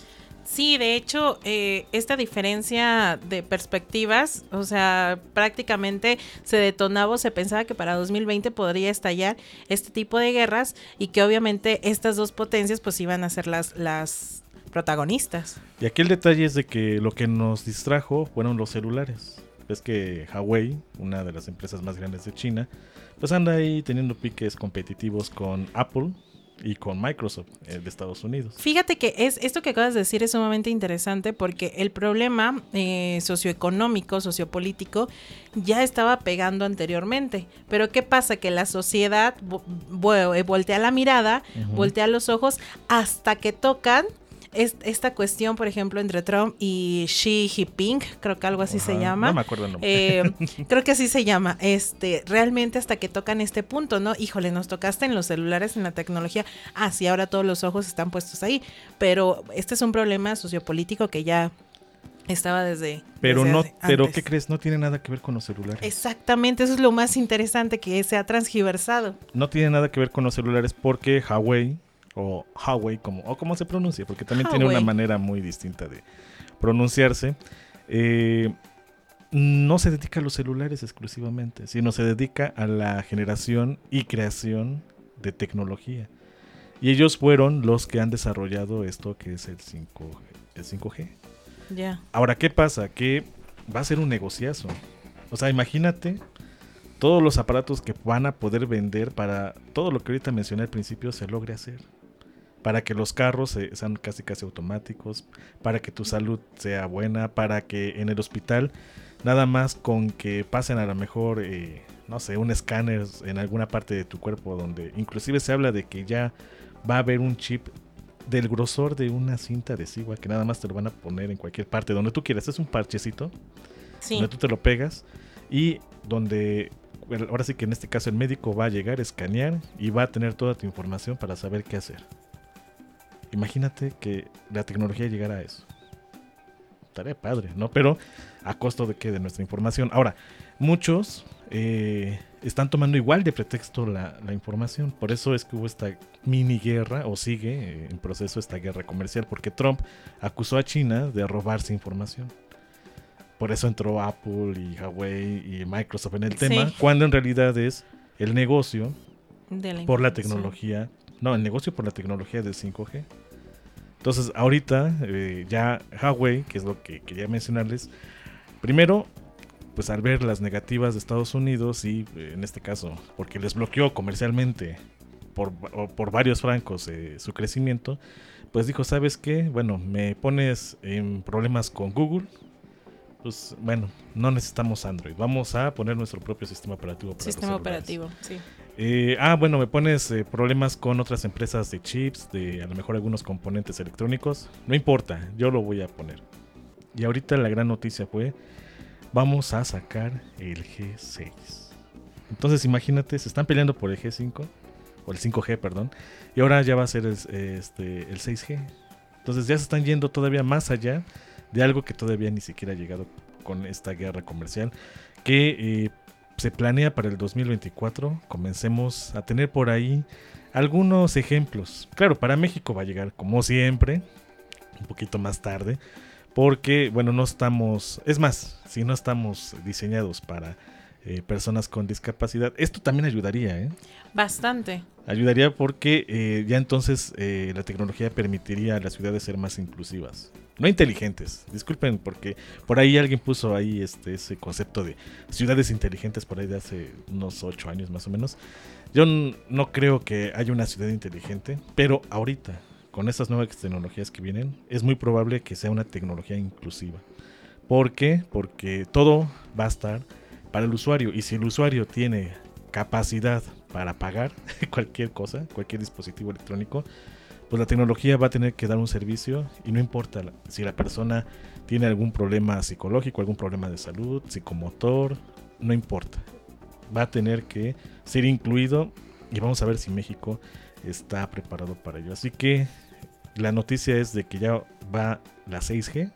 Sí, de hecho, eh, esta diferencia de perspectivas, o sea, prácticamente se detonaba o se pensaba que para dos mil veinte podría estallar este tipo de guerras y que obviamente estas dos potencias pues iban a ser las, las protagonistas. Y aquí el detalle es de que lo que nos distrajo fueron los celulares. Es que Huawei, una de las empresas más grandes de China, pues anda ahí teniendo piques competitivos con Apple y con Microsoft eh, de Estados Unidos. Fíjate que es esto que acabas de decir es sumamente interesante porque el problema eh, socioeconómico, sociopolítico ya estaba pegando anteriormente, pero ¿qué pasa? Que la sociedad vo- vo- voltea la mirada, uh-huh. voltea los ojos hasta que tocan es, esta cuestión, por ejemplo, entre Trump y Xi Jinping, creo que algo así uh-huh. se llama. No me acuerdo el nombre. Eh, creo que así se llama. Este, realmente hasta que tocan este punto, ¿no? Híjole, nos tocaste en los celulares, en la tecnología. Ah, sí, ahora todos los ojos están puestos ahí. Pero este es un problema sociopolítico que ya estaba desde. Pero desde no, antes. pero ¿qué crees? No tiene nada que ver con los celulares. Exactamente, eso es lo más interesante, que se ha transgiversado. No tiene nada que ver con los celulares porque Huawei o Huawei, como, o como se pronuncia, porque también Huawei. Tiene una manera muy distinta de pronunciarse, eh, no se dedica a los celulares exclusivamente, sino se dedica a la generación y creación de tecnología. Y ellos fueron los que han desarrollado esto que es el cinco G. El cinco G. Yeah. Ahora, ¿qué pasa? Que va a ser un negociazo. O sea, imagínate todos los aparatos que van a poder vender para todo lo que ahorita mencioné al principio se logre hacer. Para que los carros se, sean casi casi automáticos, para que tu salud sea buena, para que en el hospital nada más con que pasen a lo mejor, eh, no sé, un escáner en alguna parte de tu cuerpo, donde inclusive se habla de que ya va a haber un chip del grosor de una cinta adhesiva que nada más te lo van a poner en cualquier parte, donde tú quieras. Es un parchecito, sí. Donde tú te lo pegas y donde, bueno, ahora sí que en este caso el médico va a llegar a escanear y va a tener toda tu información para saber qué hacer. Imagínate que la tecnología llegara a eso. Estaría padre, ¿no? Pero a costo de qué, de nuestra información. Ahora, muchos eh, están tomando igual de pretexto la, la información. Por eso es que hubo esta mini guerra, o sigue eh, en proceso esta guerra comercial, porque Trump acusó a China de robarse información. Por eso entró Apple y Huawei y Microsoft en el tema, sí. Cuando en realidad es el negocio de la por la tecnología. No, el negocio por la tecnología del cinco G. Entonces, ahorita eh, ya Huawei, que es lo que quería mencionarles, primero, pues al ver las negativas de Estados Unidos y eh, en este caso, porque les bloqueó comercialmente por, por varios francos eh, su crecimiento, pues dijo, ¿sabes qué? Bueno, me pones en problemas con Google, pues bueno, no necesitamos Android. Vamos a poner nuestro propio sistema operativo para Sistema los celulares. operativo, sí. Eh, ah, bueno, me pones eh, problemas con otras empresas de chips, de a lo mejor algunos componentes electrónicos. No importa, yo lo voy a poner. Y ahorita la gran noticia fue, vamos a sacar el G seis. Entonces imagínate, se están peleando por el G cinco, o el cinco G, perdón, y ahora ya va a ser el, este, el seis G. Entonces ya se están yendo todavía más allá de algo que todavía ni siquiera ha llegado con esta guerra comercial, que eh, se planea para el dos mil veinticuatro. Comencemos a tener por ahí algunos ejemplos. Claro, para México va a llegar como siempre, un poquito más tarde, porque, bueno, no estamos, es más, si no estamos diseñados para eh, personas con discapacidad, esto también ayudaría, ¿eh? Bastante. Ayudaría porque eh, ya entonces eh, la tecnología permitiría a las ciudades ser más inclusivas. No inteligentes, disculpen, porque por ahí alguien puso ahí este ese concepto de ciudades inteligentes por ahí de hace unos ocho años más o menos. Yo n- no creo que haya una ciudad inteligente, pero ahorita, con estas nuevas tecnologías que vienen, es muy probable que sea una tecnología inclusiva. ¿Por qué? Porque todo va a estar para el usuario, y si el usuario tiene capacidad para pagar cualquier cosa, cualquier dispositivo electrónico, pues la tecnología va a tener que dar un servicio, y no importa la, si la persona tiene algún problema psicológico, algún problema de salud, psicomotor, no importa. Va a tener que ser incluido, y vamos a ver si México está preparado para ello. Así que la noticia es de que ya va la seis G.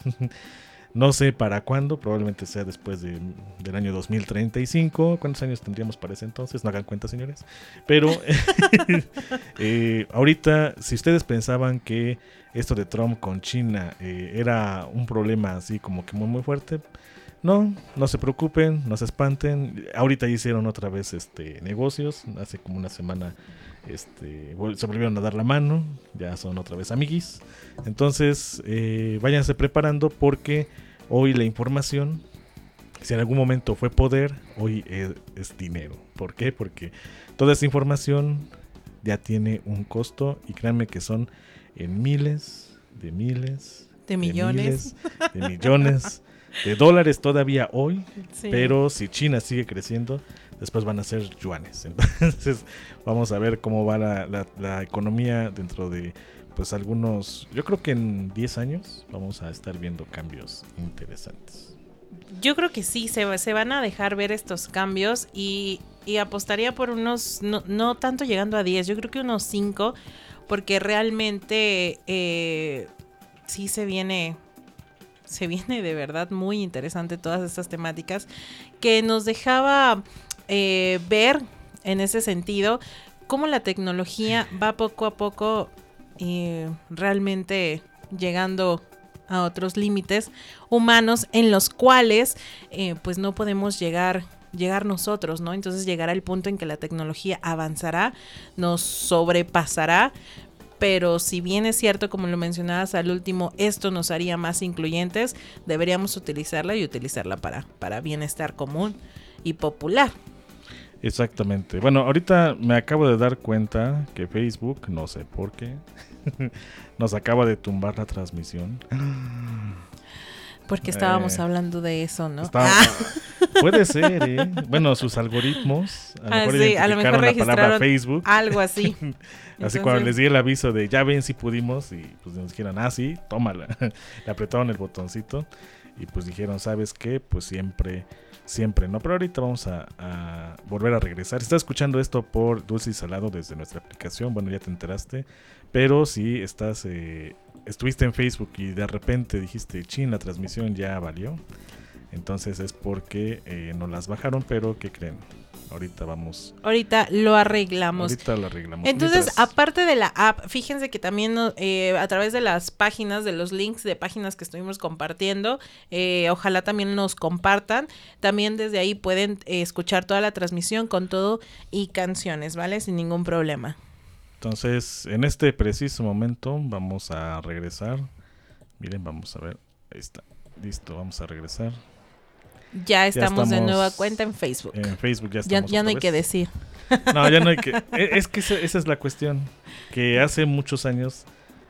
No sé para cuándo, probablemente sea después de, del año dos mil treinta y cinco. ¿Cuántos años tendríamos para ese entonces? No hagan cuenta, señores. Pero eh, ahorita, si ustedes pensaban que esto de Trump con China eh, era un problema así como que muy muy fuerte, no, no se preocupen, no se espanten. Ahorita hicieron otra vez este negocios, hace como una semana este, se volvieron a dar la mano, ya son otra vez amiguis. Entonces eh, váyanse preparando, porque hoy la información, si en algún momento fue poder, hoy es, es dinero. ¿Por qué? Porque toda esa información ya tiene un costo, y créanme que son en miles de miles De millones. de, miles, de millones de dólares todavía hoy. Sí. Pero si China sigue creciendo, después van a ser yuanes. Entonces vamos a ver cómo va la, la, la economía dentro de pues algunos, yo creo que en diez años vamos a estar viendo cambios interesantes. Yo creo que sí, se, se van a dejar ver estos cambios, y, y apostaría por unos, no, no tanto llegando a diez, yo creo que unos cinco, porque realmente eh, sí se viene... Se viene de verdad muy interesante todas estas temáticas que nos dejaba eh, ver en ese sentido cómo la tecnología va poco a poco eh, realmente llegando a otros límites humanos en los cuales eh, pues no podemos llegar llegar nosotros, ¿no? Entonces llegará el punto en que la tecnología avanzará, nos sobrepasará. Pero si bien es cierto, como lo mencionabas al último, esto nos haría más incluyentes, deberíamos utilizarla y utilizarla para, para bienestar común y popular. Exactamente. Bueno, ahorita me acabo de dar cuenta que Facebook, no sé por qué, nos acaba de tumbar la transmisión. Porque estábamos Eh, hablando de eso, ¿no? Estaba- Ah. Puede ser, ¿eh? Bueno, sus algoritmos a lo Ah, mejor sí, a lo mejor identificaron la palabra registraron Facebook. algo así. Así Entonces- cuando les di el aviso de ya ven si pudimos, y pues nos dijeron, ah sí, tómala. Le apretaron el botoncito y pues dijeron, ¿sabes qué? Pues siempre, siempre, ¿no? Pero ahorita vamos a, a volver a regresar. Si estás escuchando esto por Dulce y Salado desde nuestra aplicación, bueno, ya te enteraste. Pero si estás, eh, estuviste en Facebook y de repente dijiste, chin, la transmisión ya valió, entonces es porque eh, nos las bajaron, pero ¿qué creen? Ahorita vamos, Ahorita lo arreglamos. ahorita lo arreglamos. Entonces, Mientras- aparte de la app, fíjense que también no- eh, a través de las páginas, de los links de páginas que estuvimos compartiendo, eh, ojalá también nos compartan. También desde ahí pueden eh, escuchar toda la transmisión con todo y canciones, ¿vale? Sin ningún problema. Entonces, en este preciso momento vamos a regresar. Miren, vamos a ver. Ahí está. Listo, vamos a regresar. Ya estamos, de estamos nueva cuenta en Facebook. En Facebook ya ya estamos. ya no otra hay vez. que decir. No, ya no hay que. e- Es que esa, esa es la cuestión. Que hace muchos años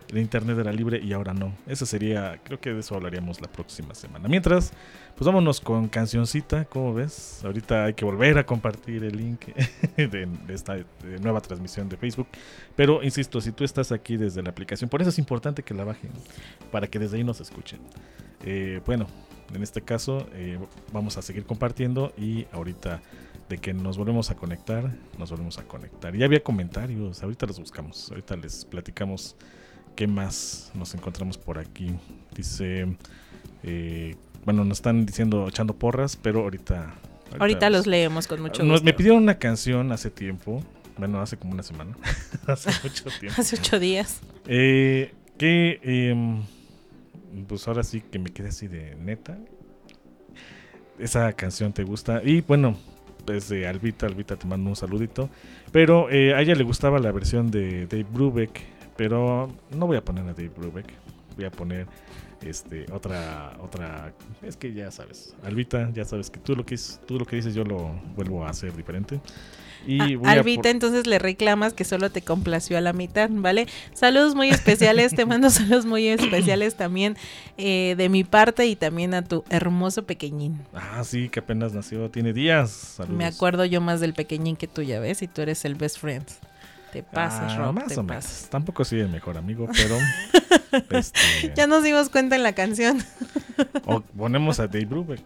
el internet era libre y ahora no. Ese sería, creo que de eso hablaríamos la próxima semana. Mientras, pues vámonos con cancioncita, ¿cómo ves? Ahorita hay que volver a compartir el link de, de esta de nueva transmisión de Facebook. Pero insisto, si tú estás aquí desde la aplicación, por eso es importante que la bajen, para que desde ahí nos escuchen. Eh, bueno, en este caso eh, vamos a seguir compartiendo y ahorita de que nos volvemos a conectar, nos volvemos a conectar. Ya había comentarios, ahorita los buscamos, ahorita les platicamos qué más nos encontramos por aquí. Dice, eh, bueno, nos están diciendo echando porras, pero ahorita... Ahorita, ahorita los leemos con mucho nos, gusto. Me pidieron una canción hace tiempo, bueno, hace como una semana, hace mucho tiempo. Hace ocho días. Eh, que, eh, pues ahora sí que me quedé así de neta. Esa canción te gusta. Y bueno, desde Albita, Albita te mando un saludito. Pero eh, a ella le gustaba la versión de Dave Brubeck. Pero no voy a poner a Dave Brubeck. Voy a poner este otra otra es que ya sabes, Albita, ya sabes que tú lo que es, tú lo que dices yo lo vuelvo a hacer diferente. Y a, Albita, por... entonces le reclamas que solo te complació a la mitad, ¿vale? Saludos muy especiales, te mando saludos muy especiales también eh, de mi parte y también a tu hermoso pequeñín. Ah, sí, que apenas nació, tiene días. Saludos. Me acuerdo yo más del pequeñín que tú, ya ves, y tú eres el best friend. Te pasas, ah, Rob, más te o pasas. Menos. Tampoco soy el mejor amigo, pero... este... Ya nos dimos cuenta en la canción. O ponemos a Dave Brubeck.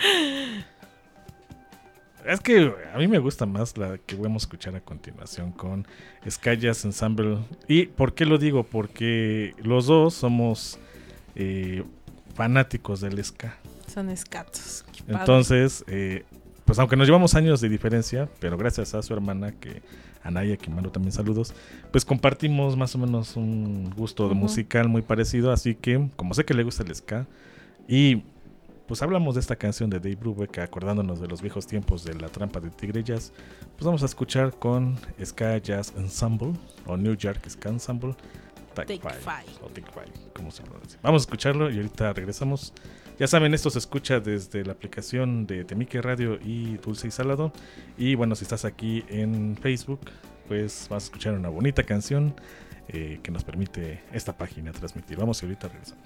Es que a mí me gusta más la que vamos a escuchar a continuación con Ska Jazz Ensemble. ¿Y por qué lo digo? Porque los dos somos eh, fanáticos del ska. Son escatos. Entonces, eh, pues aunque nos llevamos años de diferencia, pero gracias a su hermana, que Anaya, que mando también saludos, pues compartimos más o menos un gusto uh-huh. musical muy parecido. Así que, como sé que le gusta el ska, y pues hablamos de esta canción de Dave Brubeck, acordándonos de los viejos tiempos de la trampa de Tigre Jazz, pues vamos a escuchar con Ska Jazz Ensemble, o New York Ska Ensemble, Take, Take Five, Five. O Take Five, como se pronuncia. Vamos a escucharlo y ahorita regresamos. Ya saben, esto se escucha desde la aplicación de Temique Radio y Dulce y Salado. Y bueno, si estás aquí en Facebook, pues vas a escuchar una bonita canción eh, que nos permite esta página transmitir. Vamos y ahorita regresamos.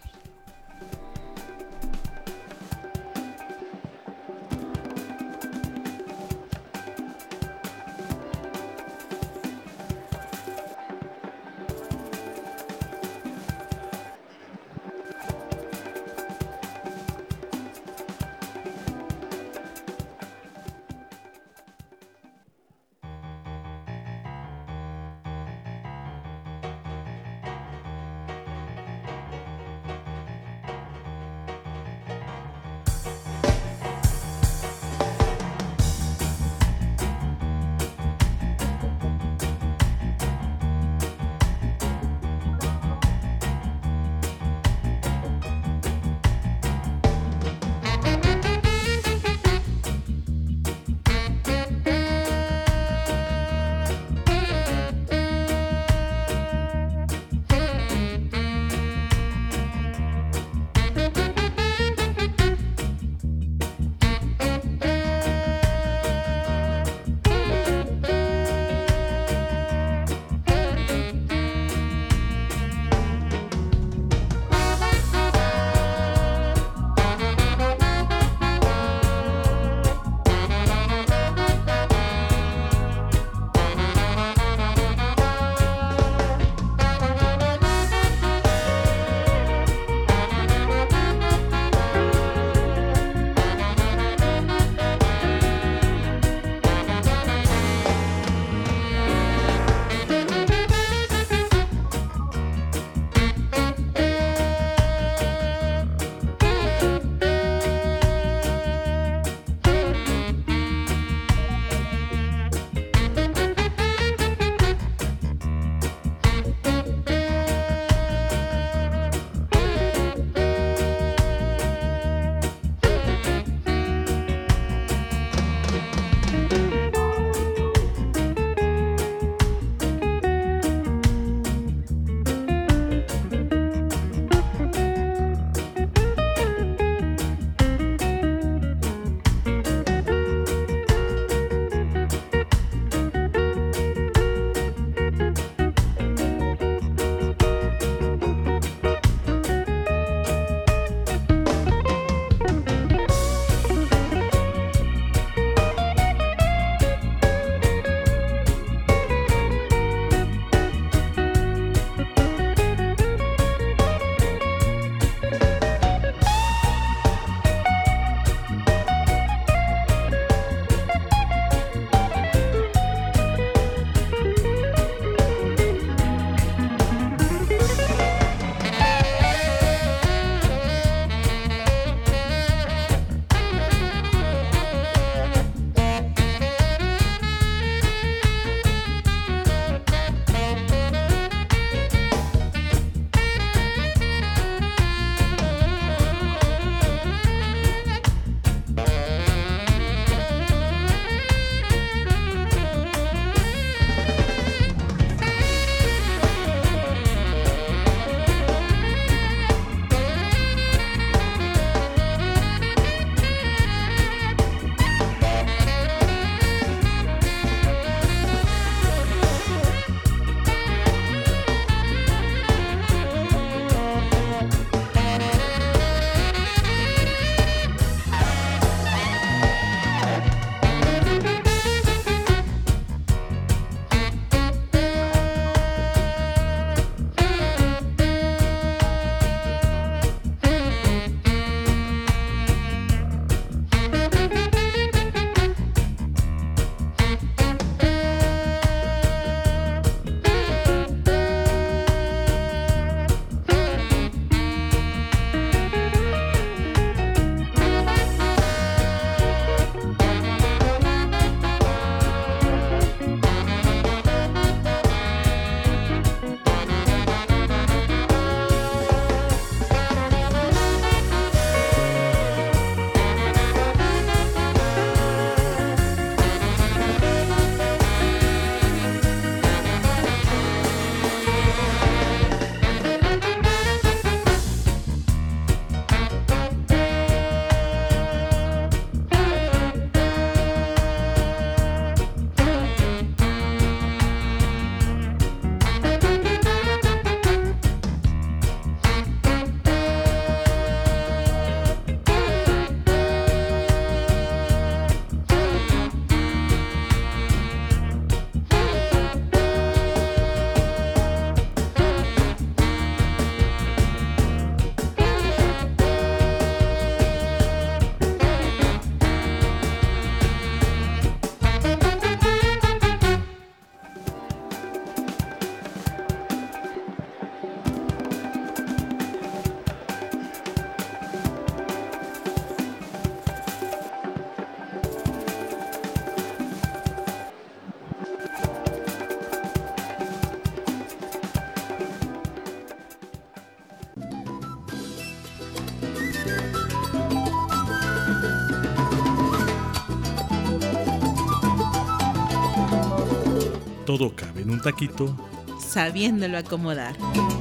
todo cabe en un taquito, sabiéndolo acomodar.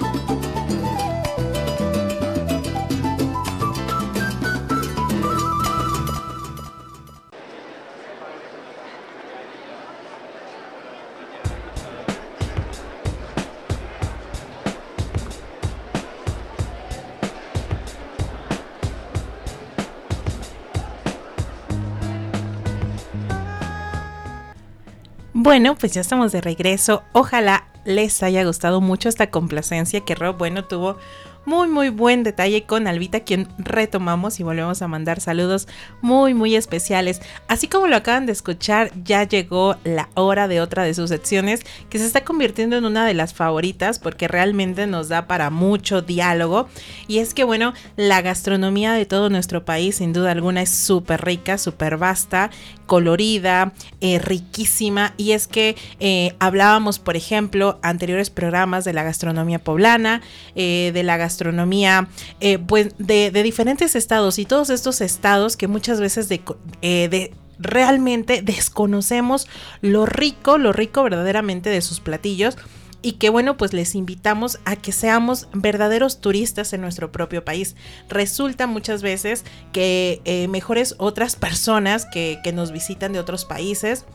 Bueno, pues ya estamos de regreso. Ojalá les haya gustado mucho esta complacencia que Rob, bueno, tuvo muy muy buen detalle con Albita, quien retomamos y volvemos a mandar saludos muy muy especiales. Así como lo acaban de escuchar, ya llegó la hora de otra de sus secciones que se está convirtiendo en una de las favoritas porque realmente nos da para mucho diálogo. Y es que bueno, la gastronomía de todo nuestro país sin duda alguna es súper rica, súper vasta, colorida, eh, riquísima. Y es que eh, hablábamos, por ejemplo, anteriores programas de la gastronomía poblana, eh, de la gastronomía gastronomía eh, pues de, de diferentes estados, y todos estos estados que muchas veces de, eh, de realmente desconocemos lo rico, lo rico verdaderamente de sus platillos, y que bueno, pues les invitamos a que seamos verdaderos turistas en nuestro propio país. Resulta muchas veces que eh, mejores otras personas que, que nos visitan de otros países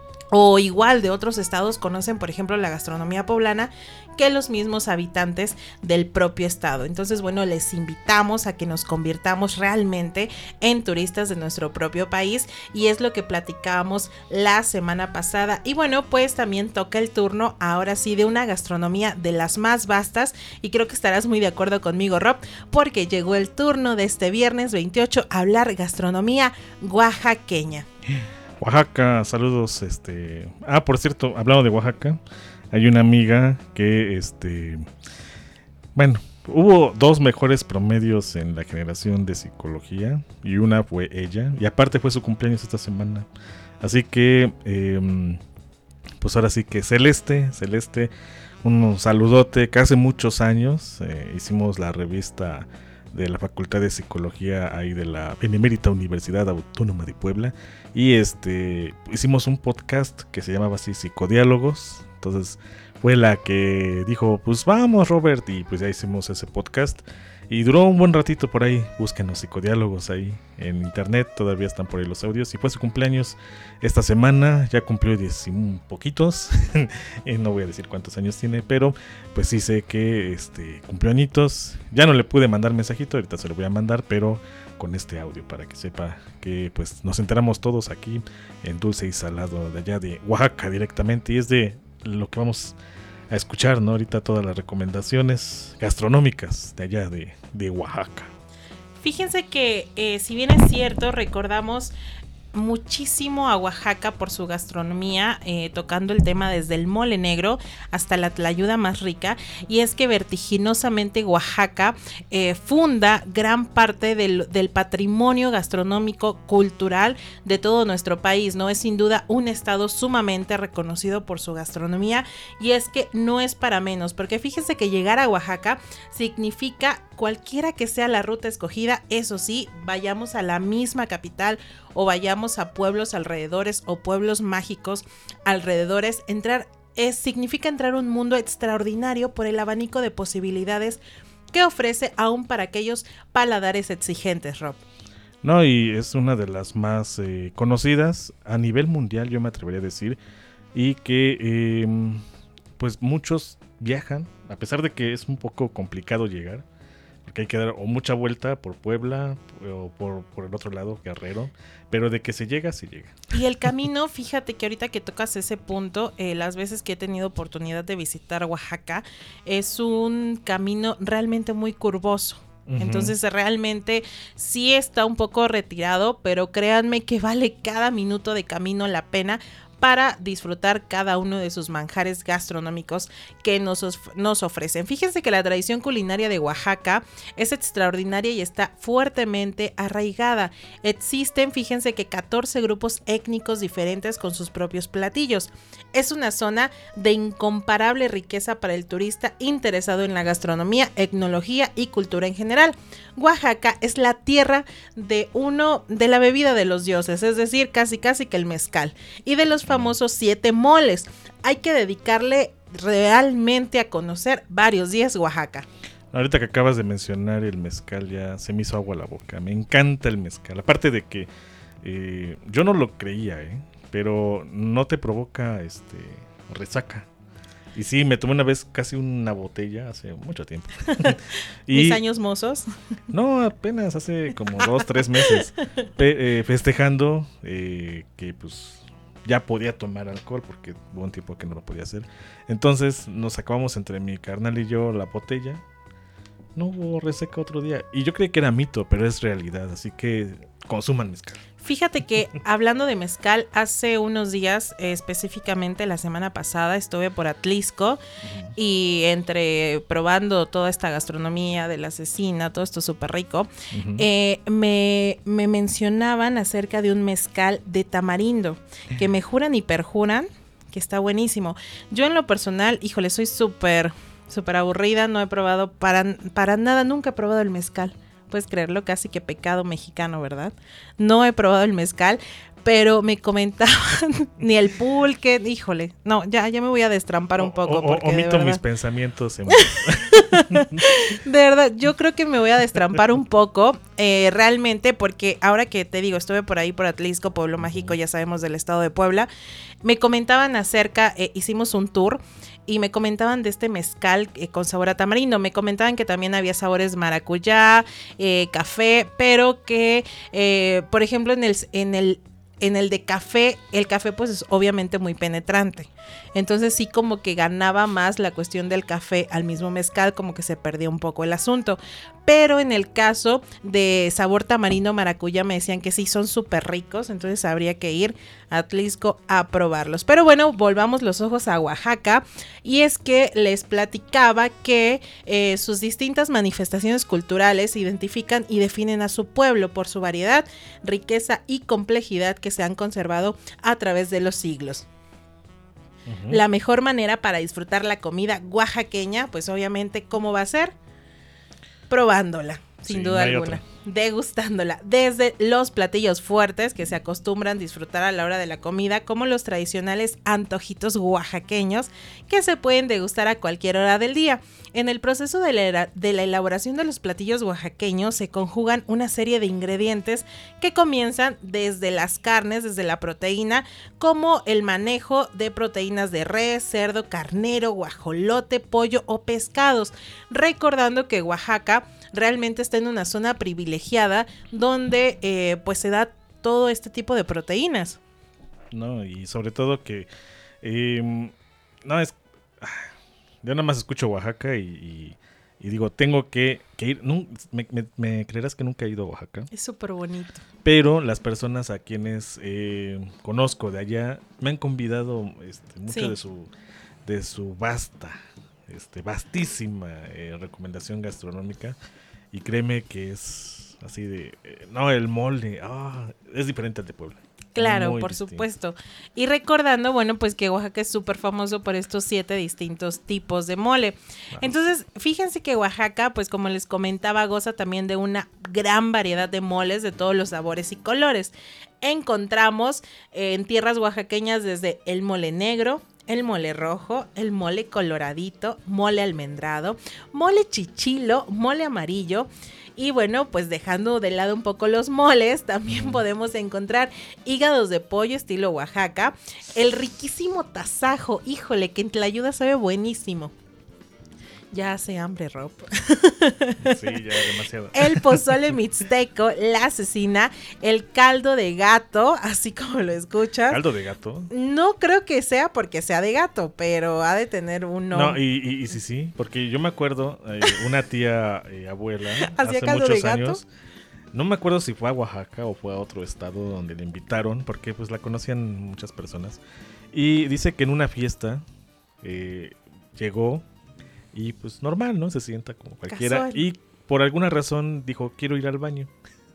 o igual de otros estados conocen, por ejemplo, la gastronomía poblana que los mismos habitantes del propio estado. Entonces, bueno, les invitamos a que nos convirtamos realmente en turistas de nuestro propio país, y es lo que platicábamos la semana pasada. Y bueno, pues también toca el turno ahora sí de una gastronomía de las más vastas, y creo que estarás muy de acuerdo conmigo, Rob, porque llegó el turno de este viernes veintiocho a hablar gastronomía oaxaqueña. Oaxaca, saludos, este, ah, por cierto, hablando de Oaxaca, hay una amiga que, este, bueno, hubo dos mejores promedios en la generación de psicología, y una fue ella, y aparte fue su cumpleaños esta semana, así que, eh, pues ahora sí que Celeste, Celeste, un saludote, que hace muchos años eh, hicimos la revista de la Facultad de Psicología ahí de la Benemérita Universidad Autónoma de Puebla, y este hicimos un podcast que se llamaba así Psicodiálogos. Entonces fue la que dijo, pues vamos Robert, y pues ya hicimos ese podcast y duró un buen ratito por ahí. Búsquenos Psicodiálogos ahí en internet, todavía están por ahí los audios, y fue su cumpleaños esta semana, ya cumplió diez y un poquitos no voy a decir cuántos años tiene, pero pues sí sé que este cumplió añitos. Ya no le pude mandar mensajito, ahorita se lo voy a mandar, pero con este audio para que sepa que pues nos enteramos todos aquí en Dulce y Salado de allá de Oaxaca directamente, y es de lo que vamos a escuchar, ¿no? Ahorita todas las recomendaciones gastronómicas de allá de, de Oaxaca. Fíjense que eh, si bien es cierto, recordamos muchísimo a Oaxaca por su gastronomía, eh, tocando el tema desde el mole negro hasta la tlayuda más rica, y es que vertiginosamente Oaxaca eh, funda gran parte del, del patrimonio gastronómico cultural de todo nuestro país, ¿no? Es sin duda un estado sumamente reconocido por su gastronomía, y es que no es para menos, porque fíjense que llegar a Oaxaca significa cualquiera que sea la ruta escogida, eso sí, vayamos a la misma capital o vayamos a pueblos alrededores o pueblos mágicos alrededores, entrar es, significa entrar a un mundo extraordinario por el abanico de posibilidades que ofrece aún para aquellos paladares exigentes, Rob. No, y es una de las más eh, conocidas a nivel mundial, yo me atrevería a decir, y que eh, pues muchos viajan, a pesar de que es un poco complicado llegar, porque hay que dar o mucha vuelta por Puebla o por, por el otro lado, Guerrero, pero de que se llega, se llega. Y el camino, fíjate que ahorita que tocas ese punto, eh, las veces que he tenido oportunidad de visitar Oaxaca, es un camino realmente muy curvoso. Uh-huh. Entonces realmente sí está un poco retirado, pero créanme que vale cada minuto de camino la pena para disfrutar cada uno de sus manjares gastronómicos que nos, of- nos ofrecen. Fíjense que la tradición culinaria de Oaxaca es extraordinaria y está fuertemente arraigada. Existen, fíjense que catorce grupos étnicos diferentes con sus propios platillos. Es una zona de incomparable riqueza para el turista interesado en la gastronomía, etnología y cultura en general. Oaxaca es la tierra de uno de la bebida de los dioses, es decir, casi casi que el mezcal, y de los famosos siete moles. Hay que dedicarle realmente a conocer varios días Oaxaca. Ahorita que acabas de mencionar el mezcal, ya se me hizo agua a la boca. Me encanta el mezcal. Aparte de que eh, yo no lo creía, ¿eh? Pero no te provoca este resaca. Y sí, me tomé una vez casi una botella hace mucho tiempo. y, Mis años mozos. No, apenas hace como dos, tres meses. Pe- eh, festejando eh, que pues ya podía tomar alcohol porque hubo un tiempo que no lo podía hacer. Entonces nos acabamos entre mi carnal y yo la botella. No hubo reseca otro día. Y yo creí que era mito, pero es realidad. Así que consuman mezcal. Fíjate que hablando de mezcal, hace unos días, eh, específicamente la semana pasada, estuve por Atlisco uh-huh. y entre probando toda esta gastronomía de la cecina, todo esto súper rico, uh-huh. eh, me, me mencionaban acerca de un mezcal de tamarindo, que me juran y perjuran que está buenísimo. Yo en lo personal, híjole, soy súper, súper aburrida, no he probado para, para nada, nunca he probado el mezcal. Puedes creerlo, casi que pecado mexicano, ¿verdad? No he probado el mezcal, pero me comentaban ni el pulque, híjole, no, ya, ya me voy a destrampar un poco. O, o, porque omito de verdad, mis pensamientos. En... de verdad, yo creo que me voy a destrampar un poco, eh, realmente, porque ahora que te digo, estuve por ahí por Atlisco, Pueblo Mágico, ya sabemos del estado de Puebla, me comentaban acerca, eh, hicimos un tour, y me comentaban de este mezcal eh, con sabor a tamarindo. Me comentaban que también había sabores maracuyá, eh, café, pero que, eh, por ejemplo, en el, en el en el de café, el café pues es obviamente muy penetrante. Entonces sí como que ganaba más la cuestión del café al mismo mezcal, como que se perdía un poco el asunto. Pero en el caso de sabor tamarindo maracuyá me decían que sí son súper ricos, entonces habría que ir a Atlisco a probarlos. Pero bueno, volvamos los ojos a Oaxaca, y es que les platicaba que eh, sus distintas manifestaciones culturales identifican y definen a su pueblo por su variedad, riqueza y complejidad que se han conservado a través de los siglos. Uh-huh. La mejor manera para disfrutar la comida oaxaqueña, pues obviamente, ¿cómo va a ser? Probándola, sin sí, duda no alguna. Otra. Degustándola, desde los platillos fuertes que se acostumbran disfrutar a la hora de la comida, como los tradicionales antojitos oaxaqueños que se pueden degustar a cualquier hora del día. En el proceso de la, de la elaboración de los platillos oaxaqueños se conjugan una serie de ingredientes que comienzan desde las carnes, desde la proteína, como el manejo de proteínas de res, cerdo, carnero, guajolote, pollo o pescados, recordando que Oaxaca realmente está en una zona privilegiada donde eh, pues se da todo este tipo de proteínas. No, y sobre todo que eh, no es yo nada más escucho Oaxaca y, y, y digo, tengo que, que ir, no, me, me, me creerás que nunca he ido a Oaxaca. Es súper bonito. Pero las personas a quienes eh, conozco de allá me han convidado este, mucho sí. de su de su vasta Este, vastísima eh, recomendación gastronómica, y créeme que es así de eh, no, el mole ah, es diferente al de Puebla. Claro, muy por distinto. Supuesto. Y recordando, bueno, pues que Oaxaca es súper famoso por estos siete distintos tipos de mole. Vamos. Entonces, fíjense que Oaxaca, pues como les comentaba, goza también de una gran variedad de moles de todos los sabores y colores. Encontramos eh, en tierras oaxaqueñas desde el mole negro, el mole rojo, el mole coloradito, mole almendrado, mole chichilo, mole amarillo. Y bueno, pues dejando de lado un poco los moles, también podemos encontrar hígados de pollo estilo Oaxaca, el riquísimo tasajo, híjole, que en Tlayuda sabe buenísimo. Ya hace hambre, Rob. Sí, ya demasiado. El pozole mixteco, la cecina, el caldo de gato, así como lo escuchas. ¿Caldo de gato? No creo que sea porque sea de gato, pero ha de tener un nombre. No, y, y, y sí, sí, porque yo me acuerdo, eh, una tía eh, abuela, hace muchos de gato? años, no me acuerdo si fue a Oaxaca o fue a otro estado donde le invitaron, porque pues la conocían muchas personas, y dice que en una fiesta eh, llegó y pues normal, ¿no? Se sienta como cualquiera. Casual. Y por alguna razón dijo, quiero ir al baño.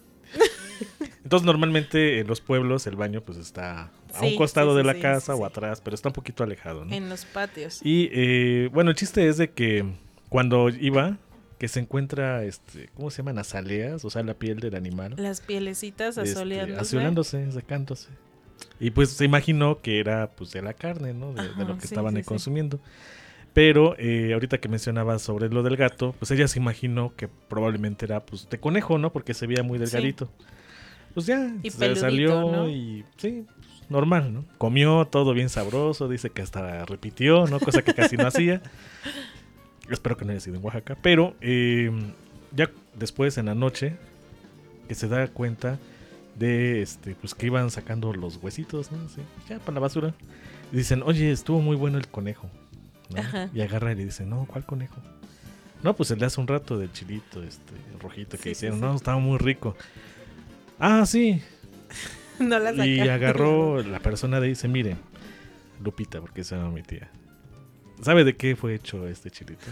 Entonces normalmente en los pueblos el baño pues está a sí, un costado sí, de la sí, casa sí, o atrás, pero está un poquito alejado, ¿no? En los patios. Y eh, bueno, el chiste es de que cuando iba, que se encuentra, este, ¿cómo se llaman? Azaleas, o sea, la piel del animal. Las pielecitas asoleándose. Este, asoleándose, secándose. Y pues se imaginó que era pues de la carne, ¿no? De, Ajá, de lo que sí, estaban sí, ahí sí. consumiendo. Pero eh, ahorita que mencionaba sobre lo del gato, pues ella se imaginó que probablemente era pues de conejo, ¿no? Porque se veía muy delgadito. Pues ya, Y se peludito, salió ¿no? y sí, pues, normal, ¿no? Comió todo bien sabroso, dice que hasta repitió, ¿no? Cosa que casi no hacía. Espero que no haya sido en Oaxaca. Pero eh, ya después en la noche, que se da cuenta de este, pues que iban sacando los huesitos, ¿no? Sí, ya para la basura. Y dicen, oye, estuvo muy bueno el conejo, ¿no? Ajá. Y agarra y le dice, no, ¿cuál conejo? No, pues el de hace un rato del chilito, este, el rojito que Sí, sí, hicieron, sí. no, estaba muy rico. Ah, sí. No la Y sacaron. agarró la persona de ahí y dice, mire, Lupita, porque se llama mi tía. ¿Sabe de qué fue hecho este chilito?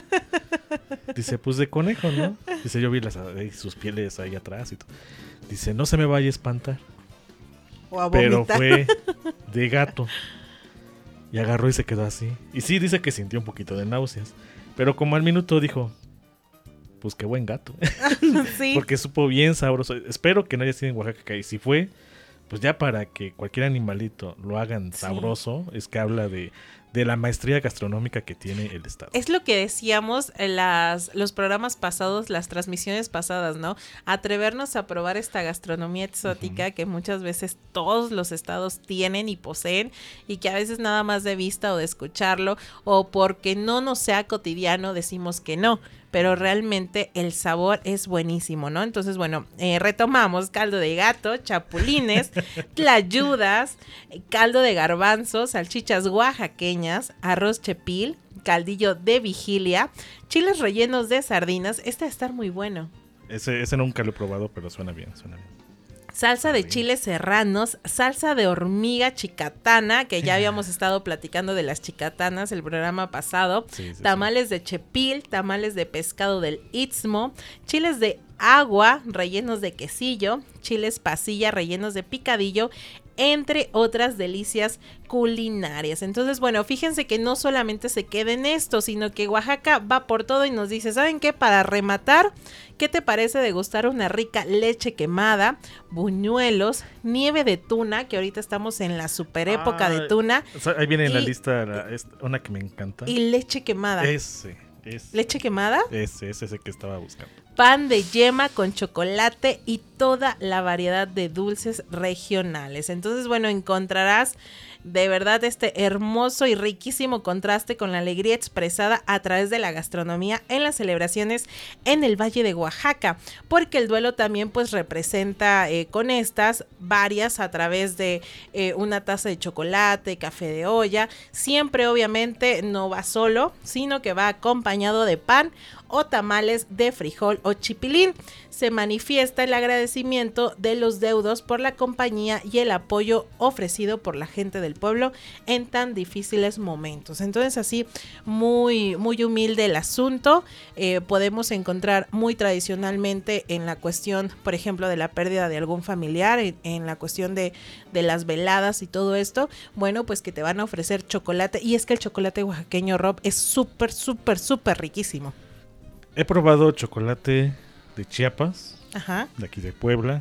Dice, pues de conejo, ¿no? Dice, yo vi las, ahí sus pieles ahí atrás y todo. Dice, no se me vaya a espantar. O a Pero vomitar. fue de gato. Y agarró y se quedó así. Y sí, dice que sintió un poquito de náuseas. Pero como al minuto dijo, pues qué buen gato. Sí. Porque supo bien sabroso. Espero que no haya sido en Oaxaca. Y si fue, pues ya para que cualquier animalito lo hagan Sí. sabroso, es que habla de, de la maestría gastronómica que tiene el estado. Es lo que decíamos en las, los programas pasados, las transmisiones pasadas, ¿no? Atrevernos a probar esta gastronomía exótica que muchas veces todos los estados tienen y poseen y que a veces nada más de vista o de escucharlo o porque no nos sea cotidiano decimos que no. Pero realmente el sabor es buenísimo, ¿no? Entonces, bueno, eh, retomamos caldo de gato, chapulines, tlayudas, caldo de garbanzos, salchichas oaxaqueñas, arroz chepil, caldillo de vigilia, chiles rellenos de sardinas. Este va a estar muy bueno. Ese, ese nunca lo he probado, pero suena bien, suena bien. Salsa de chiles serranos, salsa de hormiga chicatana, que ya habíamos estado platicando de las chicatanas el programa pasado, Sí, sí, tamales de chepil, tamales de pescado del Istmo, chiles de agua rellenos de quesillo, chiles pasilla rellenos de picadillo, entre otras delicias culinarias. Entonces, bueno, fíjense que no solamente se queda en esto, sino que Oaxaca va por todo y nos dice, ¿saben qué? Para rematar, ¿qué te parece degustar una rica leche quemada, buñuelos, nieve de tuna, que ahorita estamos en la super época de Ah, tuna, o sea, ahí viene en la y- lista la- es- una que me encanta. y leche quemada? Ese, ese. ¿Leche quemada? Ese, ese es el que estaba buscando. Pan de yema con chocolate y toda la variedad de dulces regionales. Entonces, bueno, encontrarás de verdad este hermoso y riquísimo contraste con la alegría expresada a través de la gastronomía en las celebraciones en el Valle de Oaxaca, porque el duelo también pues representa eh, con estas varias a través de eh, una taza de chocolate, café de olla, siempre obviamente no va solo, sino que va acompañado de pan o tamales de frijol o chipilín. Se manifiesta el agradecimiento de los deudos por la compañía y el apoyo ofrecido por la gente del pueblo en tan difíciles momentos. Entonces así muy, muy humilde el asunto. Eh, podemos encontrar muy tradicionalmente en la cuestión, por ejemplo, de la pérdida de algún familiar, en, en la cuestión de, de las veladas y todo esto, bueno, pues que te van a ofrecer chocolate. Y es que el chocolate oaxaqueño, Rob, es súper, súper, súper riquísimo. He probado chocolate de Chiapas, Ajá. de aquí de Puebla.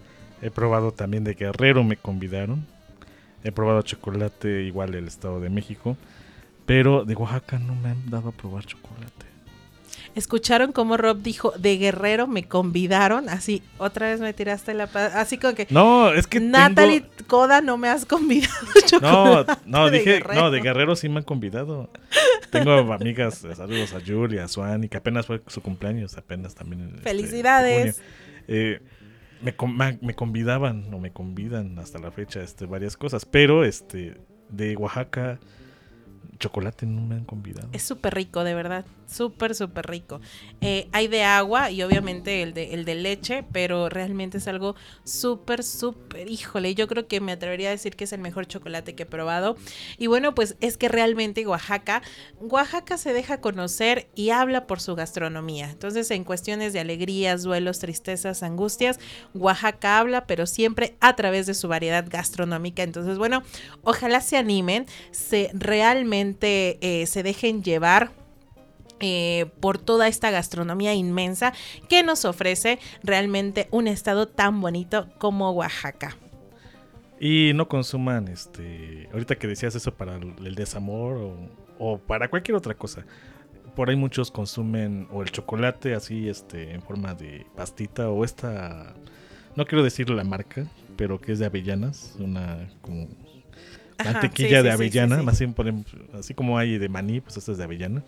He probado también de Guerrero, me convidaron. He probado chocolate igual del Estado de México. Pero de Oaxaca no me han dado a probar chocolate. ¿Escucharon cómo Rob dijo, de Guerrero me convidaron? Así, otra vez me tiraste la... pa- Así como que, No, es que Natalie tengo... Coda, no me has convidado No, chocolate no, de dije, Guerrero. no, de Guerrero sí me han convidado. Tengo amigas, saludos a Julia, a Suani, que apenas fue su cumpleaños, apenas también. en este Felicidades. junio. Eh, me, con- me, me convidaban, o me convidan hasta la fecha, este, varias cosas, pero este, de Oaxaca, chocolate no me han convidado. Es súper rico, de verdad. Súper, súper rico. Eh, hay de agua y obviamente el de, el de leche, pero realmente es algo súper, súper, híjole, yo creo que me atrevería a decir que es el mejor chocolate que he probado. Y bueno, pues es que realmente Oaxaca, Oaxaca se deja conocer y habla por su gastronomía. Entonces, en cuestiones de alegrías, duelos, tristezas, angustias, Oaxaca habla, pero siempre a través de su variedad gastronómica. Entonces, bueno, ojalá se animen, se realmente eh, se dejen llevar Eh, por toda esta gastronomía inmensa que nos ofrece realmente un estado tan bonito como Oaxaca. Y no consuman, este, ahorita que decías eso para el, el desamor o, o para cualquier otra cosa. Por ahí muchos consumen o el chocolate así, este, en forma de pastita o esta, no quiero decir la marca, pero que es de avellanas, una como Ajá, mantequilla sí, de sí, avellana, sí, sí, sí. Más bien ponen- así como hay de maní, pues esta es de avellana.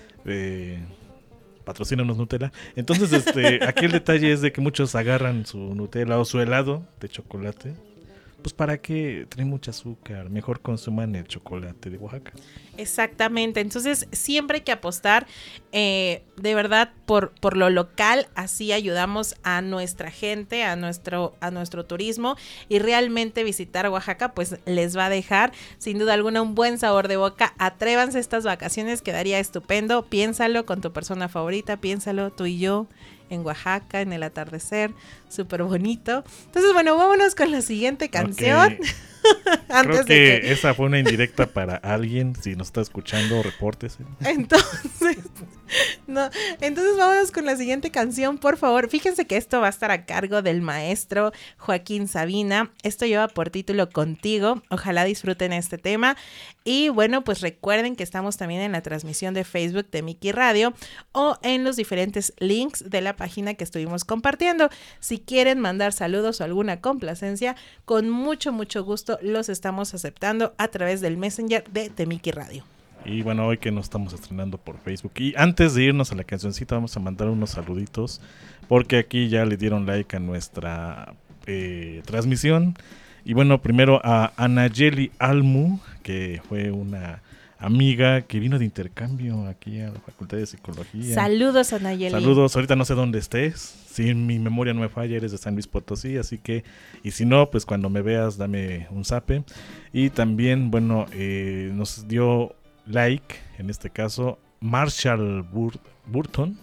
Eh, patrocínanos Nutella. Entonces, este, aquí el detalle es de que muchos agarran su Nutella o su helado de chocolate. Pues para qué, trae mucho azúcar, mejor consuman el chocolate de Oaxaca. Exactamente, entonces siempre hay que apostar eh, de verdad por, por lo local, así ayudamos a nuestra gente, a nuestro, a nuestro turismo, y realmente visitar Oaxaca pues les va a dejar sin duda alguna un buen sabor de boca. Atrévanse estas vacaciones, quedaría estupendo, piénsalo con tu persona favorita, piénsalo tú y yo en Oaxaca, en el atardecer, súper bonito. Entonces bueno, vámonos con la siguiente canción. Ok. Antes Creo que, de que esa fue una indirecta para alguien. Si nos está escuchando, repórtese. Entonces, no, entonces vámonos con la siguiente canción, por favor. Fíjense que esto va a estar a cargo del maestro Joaquín Sabina. Esto lleva por título Contigo. Ojalá disfruten este tema. Y bueno, pues recuerden que estamos también en la transmisión de Facebook de Miki Radio o en los diferentes links de la página que estuvimos compartiendo. Si quieren mandar saludos o alguna complacencia, con mucho, mucho gusto los estamos aceptando a través del Messenger de Temiki Radio. Y bueno, hoy que nos estamos estrenando por Facebook. Y antes de irnos a la cancioncita, vamos a mandar unos saluditos. Porque aquí ya le dieron like a nuestra eh, transmisión. Y bueno, primero a Anayeli Almu, que fue una amiga que vino de intercambio aquí a la Facultad de Psicología. Saludos, Anayeli. Saludos, ahorita no sé dónde estés. Si mi memoria no me falla, eres de San Luis Potosí, así que, y si no, pues cuando me veas, dame un zape. Y también, bueno, eh, nos dio like, en este caso, Marshall Bur- Burton,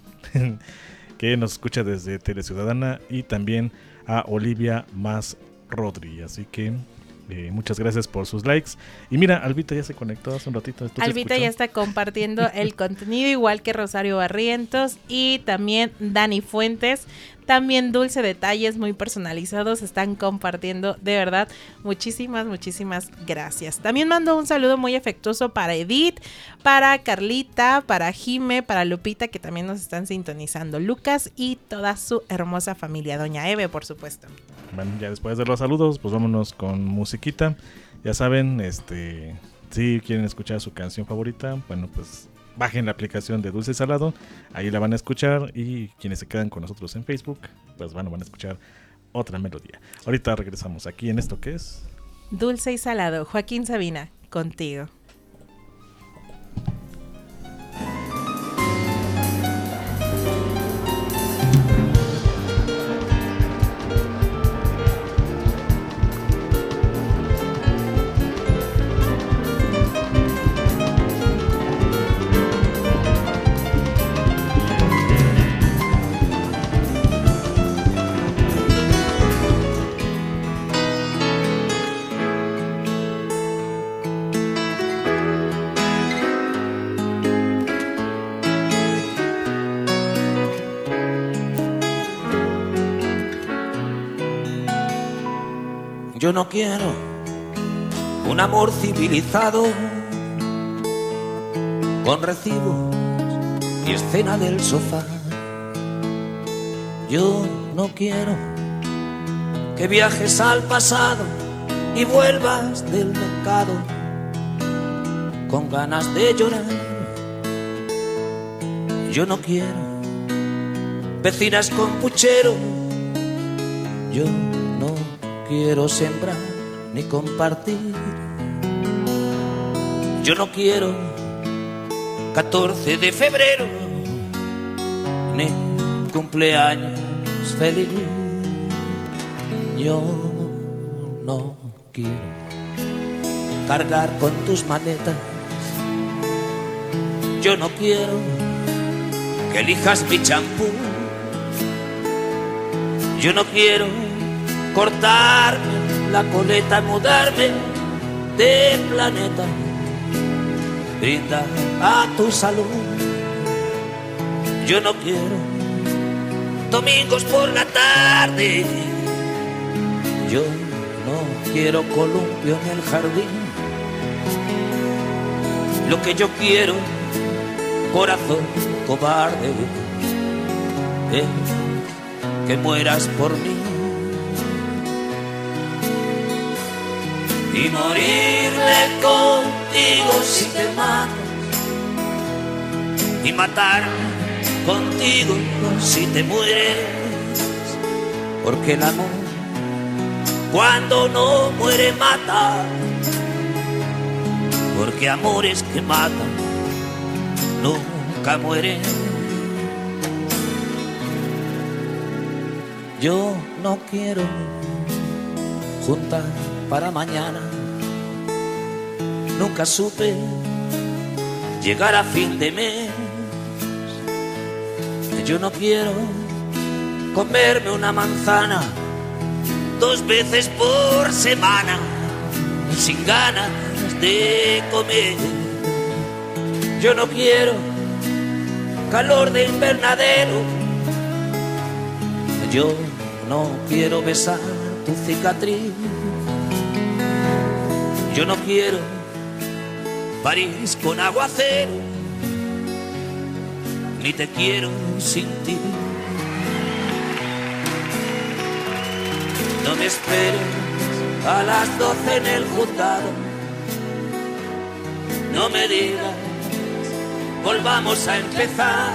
que nos escucha desde Teleciudadana, y también a Olivia Más Rodri, así que eh, muchas gracias por sus likes. Y mira, Albita ya se conectó hace un ratito. ¿Tú se Albita escuchó? ya está compartiendo el contenido, igual que Rosario Barrientos y también Dani Fuentes. También Dulce Detalles muy personalizados están compartiendo. De verdad, muchísimas, muchísimas gracias. También mando un saludo muy afectuoso para Edith, para Carlita, para Jime, para Lupita, que también nos están sintonizando. Lucas y toda su hermosa familia. Doña Eve, por supuesto. Bueno, ya después de los saludos, pues vámonos con musiquita. Ya saben, este, si quieren escuchar su canción favorita, bueno, pues bajen la aplicación de Dulce y Salado, ahí la van a escuchar, y quienes se quedan con nosotros en Facebook, pues bueno, van a escuchar otra melodía. Ahorita regresamos aquí en esto que es Dulce y Salado, Joaquín Sabina, contigo. Yo no quiero un amor civilizado con recibos y escena del sofá. Yo no quiero que viajes al pasado y vuelvas del mercado con ganas de llorar. Yo no quiero vecinas con puchero. Yo no quiero sembrar ni compartir. Yo no quiero catorce de febrero ni cumpleaños feliz. Yo no quiero cargar con tus maletas. Yo no quiero que elijas mi champú. Yo no quiero cortarme la coleta, mudarme de planeta, brindar a tu salud. Yo no quiero domingos por la tarde. Yo no quiero columpio en el jardín. Lo que yo quiero, corazón cobarde, es que mueras por mí. Y morirme contigo si te matas, y matarme contigo si te mueres, porque el amor cuando no muere mata, porque amores que matan nunca mueren. Yo no quiero juntar para mañana, nunca supe llegar a fin de mes. Yo no quiero comerme una manzana dos veces por semana sin ganas de comer. Yo no quiero calor de invernadero, yo no quiero besar tu cicatriz. Yo no quiero París con aguacero, ni te quiero sin ti. No me esperes a las doce en el juzgado, no me digas volvamos a empezar.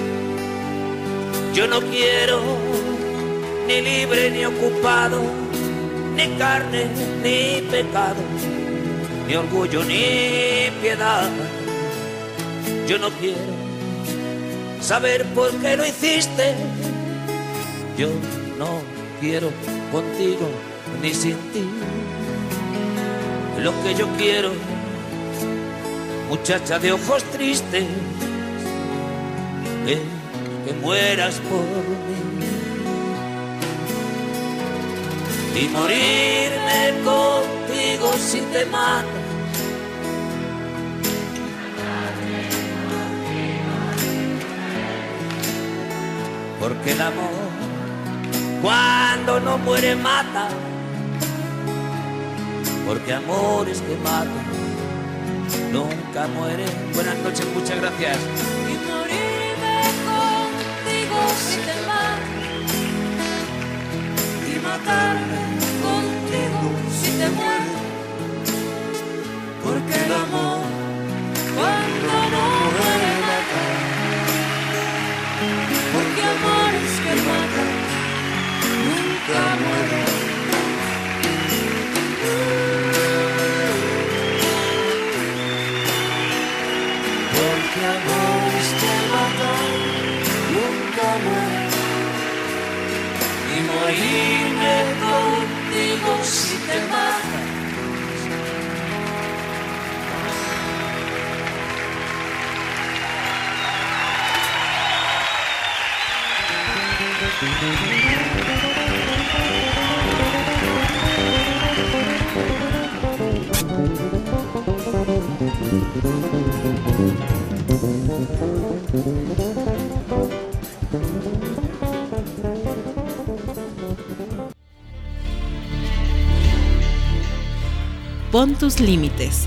Yo no quiero ni libre ni ocupado, ni carne ni pecado, ni orgullo ni piedad. Yo no quiero saber por qué lo hiciste, yo no quiero contigo ni sin ti. Lo que yo quiero, muchacha de ojos tristes, es que mueras por mí. Y morirme contigo si te matas, porque el amor cuando no muere mata, porque amores que matan nunca mueren. Buenas noches, muchas gracias. Y morirme contigo si te matas, y matarme contigo si te mueres, porque el amor cuando no muere mata, porque amores que matan nunca mueren. Porque amores que matan nunca mueren. Y morirme contigo si te matan. Pon tus límites.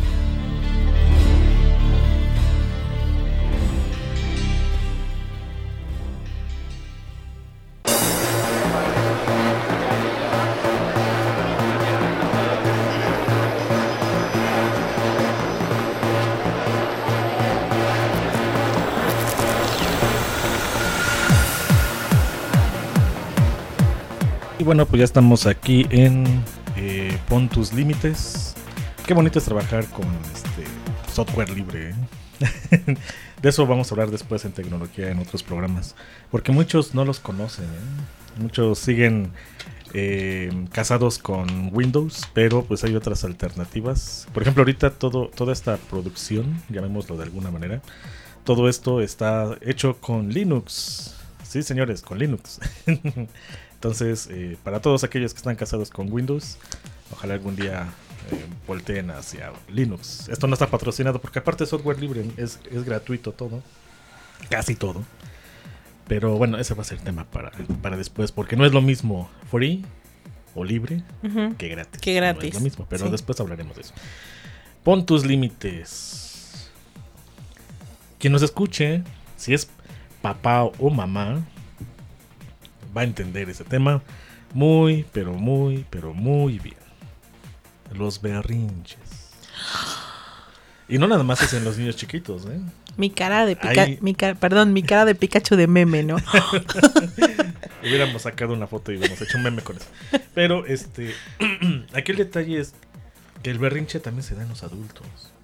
Y bueno, pues ya estamos aquí en eh, Pon tus límites. Qué bonito es trabajar con este software libre, ¿eh? De eso vamos a hablar después en tecnología en otros programas, porque muchos no los conocen, ¿eh? Muchos siguen eh, casados con Windows, pero pues hay otras alternativas. Por ejemplo, ahorita todo, toda esta producción, llamémoslo de alguna manera, todo esto está hecho con Linux. Sí, señores, con Linux. Entonces, eh, para todos aquellos que están casados con Windows, ojalá algún día eh, volteen hacia Linux. Esto no está patrocinado porque aparte de software libre, es, es gratuito todo, casi todo. Pero bueno, ese va a ser el tema para, para después, porque no es lo mismo free o libre Ujú. que gratis. Que gratis. No es lo mismo, pero Sí. después hablaremos de eso. Pon tus límites. Quien nos escuche, si es papá o mamá, va a entender ese tema muy, pero muy, pero muy bien. Los berrinches. Y no nada más es en los niños chiquitos, ¿eh? Mi cara de pica, Ahí- mi ca- perdón, mi cara de Pikachu de meme, ¿no? Hubiéramos sacado una foto y hubiéramos hecho un meme con eso. Pero este, aquí el detalle es que el berrinche también se da en los adultos.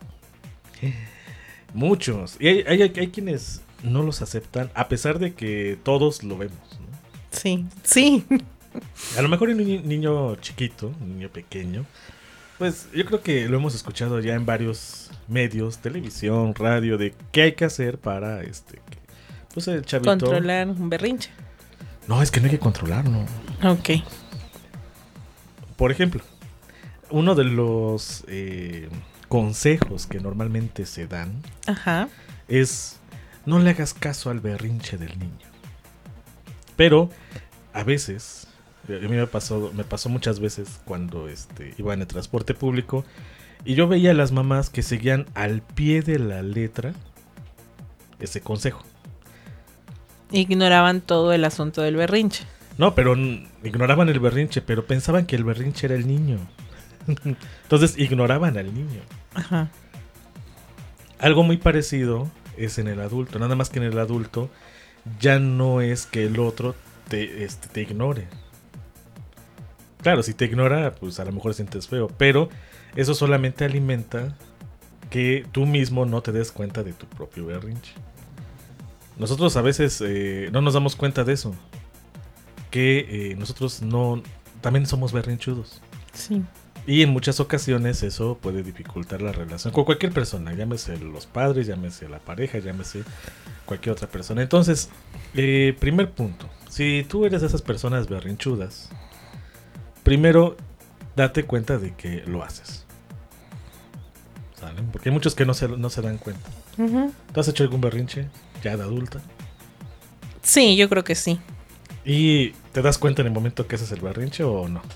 Muchos. Y hay, hay, hay quienes no los aceptan, a pesar de que todos lo vemos, ¿no? Sí, sí. A lo mejor en un ni- niño chiquito, un niño pequeño, pues yo creo que lo hemos escuchado ya en varios medios, televisión, radio, de qué hay que hacer para este, que, pues el chavito. Controlar un berrinche. No, es que no hay que controlarlo. Ok. Por ejemplo, uno de los eh, consejos que normalmente se dan Ajá. es no le hagas caso al berrinche del niño. Pero a veces, a mí me pasó, me pasó muchas veces cuando este, iba en el transporte público y yo veía a las mamás que seguían al pie de la letra ese consejo. Ignoraban todo el asunto del berrinche. No, pero n- ignoraban el berrinche, pero pensaban que el berrinche era el niño. Entonces ignoraban al niño. Ajá. Algo muy parecido es en el adulto, nada más que en el adulto ya no es que el otro te, este, te ignore. Claro, si te ignora, pues a lo mejor sientes feo, pero eso solamente alimenta que tú mismo no te des cuenta de tu propio berrinche. Nosotros a veces eh, no nos damos cuenta de eso, que eh, nosotros no también somos berrinchudos. Sí. Y en muchas ocasiones eso puede dificultar la relación con cualquier persona, llámese los padres, llámese la pareja, llámese cualquier otra persona. Entonces, eh, primer punto, si tú eres de esas personas berrinchudas, primero date cuenta de que lo haces. ¿Sale? Porque hay muchos que no se, no se dan cuenta. Ujú. ¿Tú has hecho algún berrinche ya de adulta? Sí, yo creo que sí. ¿Y te das cuenta en el momento que haces el berrinche o no?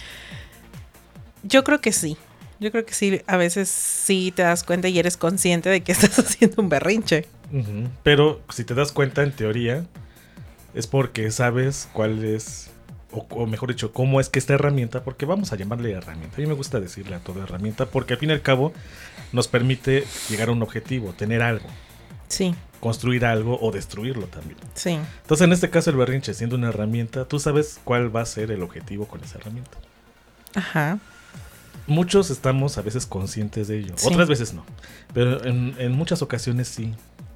Yo creo que sí. Yo creo que sí. A veces sí te das cuenta y eres consciente de que estás haciendo un berrinche. Ujú. Pero si te das cuenta, en teoría, es porque sabes cuál es, o, o mejor dicho, cómo es que esta herramienta, porque vamos a llamarle herramienta. A mí me gusta decirle a toda herramienta, porque al fin y al cabo nos permite llegar a un objetivo, tener algo, Sí, construir algo o destruirlo también. sí. Entonces, en este caso, el berrinche siendo una herramienta, tú sabes cuál va a ser el objetivo con esa herramienta. Ajá. Muchos estamos a veces conscientes de ello, Sí. otras veces no, pero en, en muchas ocasiones sí.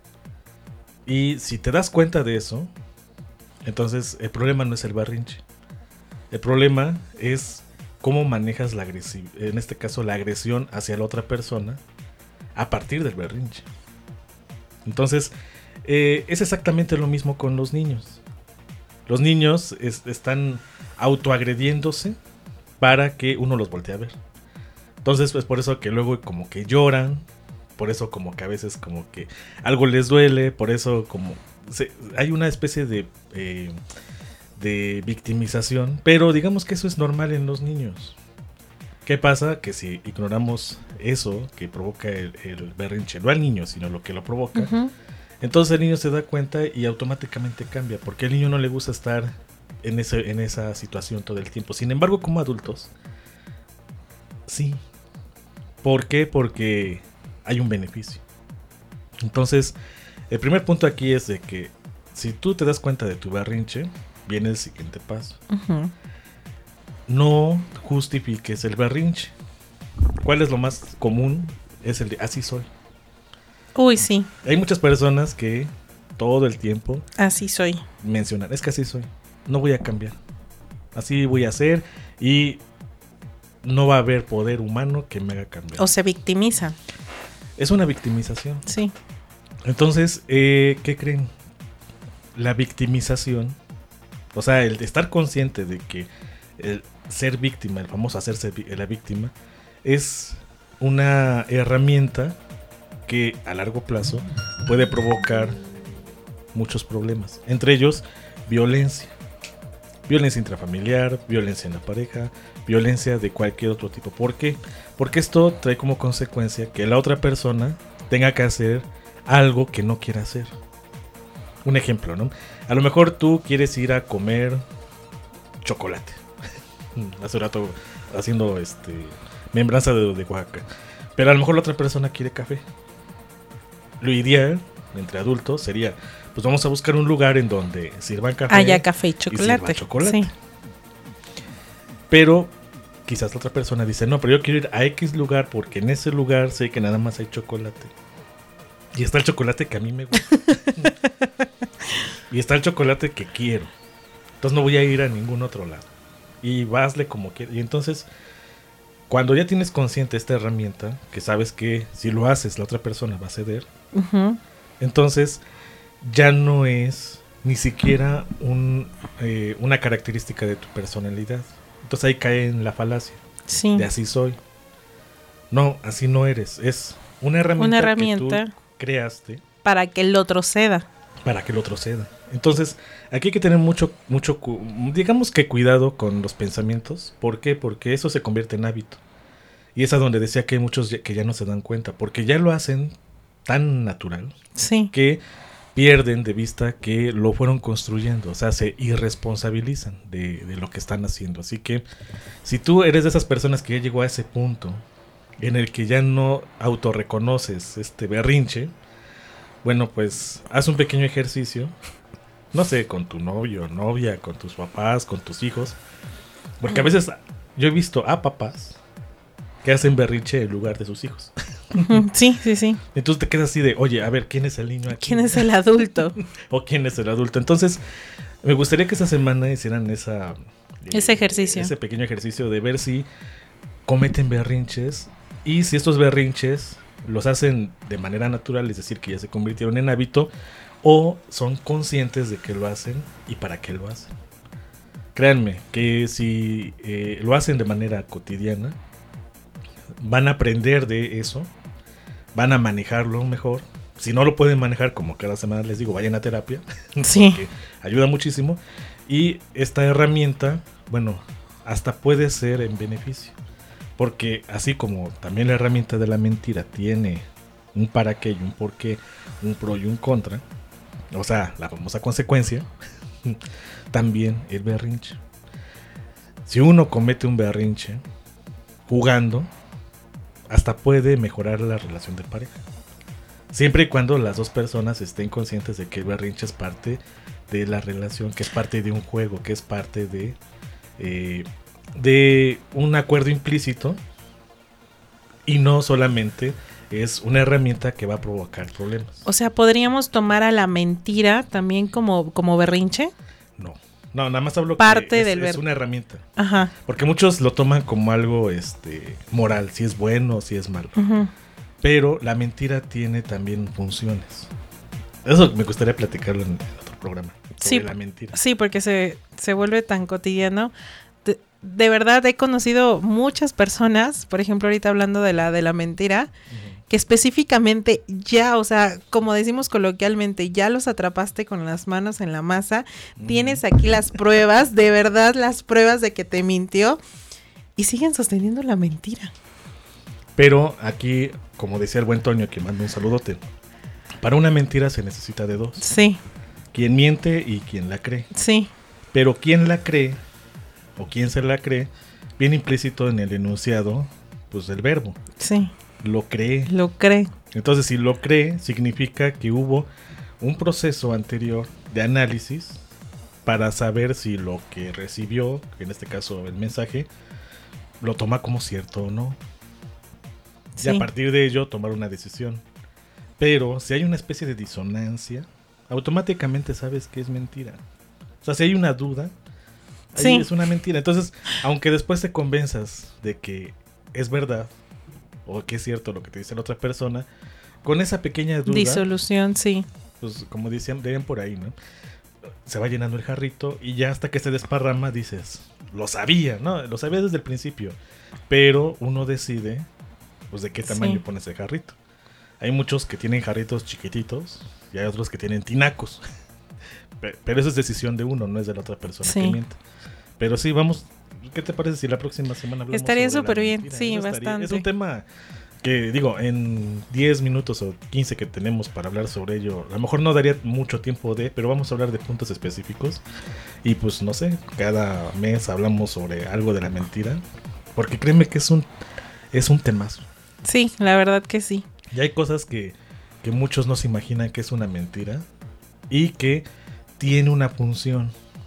Y si te das cuenta de eso, entonces el problema no es el berrinche. El problema es cómo manejas la agresión, en este caso la agresión hacia la otra persona a partir del berrinche. Entonces, eh, es exactamente lo mismo con los niños. Los niños es- están autoagrediéndose para que uno los voltee a ver. Entonces, pues por eso que luego como que lloran, por eso como que a veces como que algo les duele, por eso como se- hay una especie de, eh, de victimización, pero digamos que eso es normal en los niños. ¿Qué pasa? Que si ignoramos eso que provoca el, el berrinche, no al niño, sino lo que lo provoca, Ujú. entonces el niño se da cuenta y automáticamente cambia, porque al niño no le gusta estar en, ese, en esa situación todo el tiempo. Sin embargo, como adultos, sí. ¿Por qué? Porque hay un beneficio. Entonces, el primer punto aquí es de que si tú te das cuenta de tu berrinche, viene el siguiente paso. Ujú. No justifiques el berrinche. ¿Cuál es lo más común? Es el de así soy. Uy, sí. Hay muchas personas que todo el tiempo Así soy. mencionan, es que así soy, no voy a cambiar, así voy a ser y no va a haber poder humano que me haga cambiar. O se victimiza. Es una victimización. Sí. Entonces, eh, ¿qué creen? La victimización, o sea, el de estar consciente de que el ser víctima, el famoso hacerse vi- la víctima, es una herramienta que a largo plazo puede provocar muchos problemas, entre ellos violencia. violencia intrafamiliar, violencia en la pareja, violencia de cualquier otro tipo. ¿Por qué? Porque esto trae como consecuencia que la otra persona tenga que hacer algo que no quiera hacer. Un ejemplo, ¿no? A lo mejor tú quieres ir a comer chocolate. Hace rato haciendo este membranza de, de Oaxaca. Pero a lo mejor la otra persona quiere café. Lo ideal entre adultos sería, pues vamos a buscar un lugar en donde sirvan café. Haya café y chocolate. Y sirvan chocolate. Sí. Pero quizás la otra persona dice, no, pero yo quiero ir a X lugar porque en ese lugar sé que nada más hay chocolate. Y está el chocolate que a mí me gusta. Y está el chocolate que quiero. Entonces no voy a ir a ningún otro lado. Y vasle como quieras. Y entonces, cuando ya tienes consciente esta herramienta, que sabes que si lo haces la otra persona va a ceder, Uh-huh. entonces ya no es ni siquiera un, eh, una característica de tu personalidad. Entonces ahí cae en la falacia Sí. de así soy. No, así no eres. Es una herramienta, Una herramienta. que tú creaste Para que el otro ceda. para que el otro ceda. Entonces, aquí hay que tener mucho, mucho, cu- digamos que cuidado con los pensamientos. ¿Por qué? Porque eso se convierte en hábito. Y es a donde decía que hay muchos ya- que ya no se dan cuenta, porque ya lo hacen tan natural Sí. que pierden de vista que lo fueron construyendo, o sea, se irresponsabilizan de, de lo que están haciendo. Así que, si tú eres de esas personas que ya llegó a ese punto en el que ya no autorreconoces este berrinche, bueno, pues haz un pequeño ejercicio, no sé, con tu novio, novia, con tus papás, con tus hijos, porque a veces yo he visto a papás que hacen berrinche en lugar de sus hijos. Ujú. Sí, sí, sí. Entonces te quedas así de, oye, a ver, ¿quién es el niño aquí? ¿Quién es el adulto? ¿O quién es el adulto? Entonces, me gustaría que esa semana hicieran esa... eh, Ese ejercicio. Ese pequeño ejercicio de ver si cometen berrinches y si estos berrinches los hacen de manera natural, es decir, que ya se convirtieron en hábito, o son conscientes de que lo hacen y para qué lo hacen. Créanme que si eh, lo hacen de manera cotidiana, van a aprender de eso, van a manejarlo mejor. Si no lo pueden manejar, como cada semana les digo, vayan a terapia, Sí. porque ayuda muchísimo. Y esta herramienta, bueno, hasta puede ser en beneficio, porque así como también la herramienta de la mentira tiene un para qué y un por qué, un pro y un contra, o sea, la famosa consecuencia, también el berrinche. Si uno comete un berrinche jugando, hasta puede mejorar la relación de pareja. Siempre y cuando las dos personas estén conscientes de que el berrinche es parte de la relación, que es parte de un juego, que es parte de, eh, de un acuerdo implícito y no solamente es una herramienta que va a provocar problemas. O sea, ¿podríamos tomar a la mentira también como, como berrinche? No, no, nada más hablo Parte que es, del es ver- una herramienta. Ajá. Porque muchos lo toman como algo este, moral, si es bueno o si es malo. Ujú. Pero la mentira tiene también funciones. Eso me gustaría platicarlo en otro programa. Sobre Sí, la mentira. Sí, porque se, se vuelve tan cotidiano. De, de verdad he conocido muchas personas, por ejemplo, ahorita hablando de la, de la mentira, Ujú. que específicamente ya, o sea, como decimos coloquialmente, ya los atrapaste con las manos en la masa, Ujú. tienes aquí las pruebas, de verdad las pruebas de que te mintió y siguen sosteniendo la mentira. Pero aquí, como decía el buen Toño, que manda un saludote, para una mentira se necesita de dos. Sí, Quien miente y quien la cree. sí, Pero quien la cree, o quien se la cree, viene implícito en el enunciado, pues del verbo. sí, Lo cree. lo cree. Entonces, si lo cree, significa que hubo un proceso anterior de análisis para saber si lo que recibió, en este caso el mensaje, lo toma como cierto o no. Y a Sí. partir de ello tomar una decisión. Pero si hay una especie de disonancia, automáticamente sabes que es mentira. O sea, si hay una duda, ahí Sí. es una mentira. Entonces, aunque después te convenzas de que es verdad o que es cierto lo que te dice la otra persona, con esa pequeña duda, Disolución, sí. pues como decían, decían por ahí, ¿no? Se va llenando el jarrito y ya hasta que se desparrama dices, lo sabía, ¿no? Lo sabía desde el principio. Pero uno decide, pues, de qué tamaño Sí. pones el jarrito. Hay muchos que tienen jarritos chiquititos y hay otros que tienen tinacos. pero eso es decisión de uno, no es de la otra persona Sí. que miente. Pero sí, vamos, ¿qué te parece si la próxima semana hablamos Estaría sobre la súper bien, mentira? sí, Eso estaría- bastante. Es un tema que, digo, en diez minutos o quince que tenemos para hablar sobre ello, a lo mejor no daría mucho tiempo de, pero vamos a hablar de puntos específicos. Y pues no sé, cada mes hablamos sobre algo de la mentira, porque créeme que es un, es un temazo. Sí, la verdad que sí. Y hay cosas que, que muchos no se imaginan que es una mentira y que tiene una función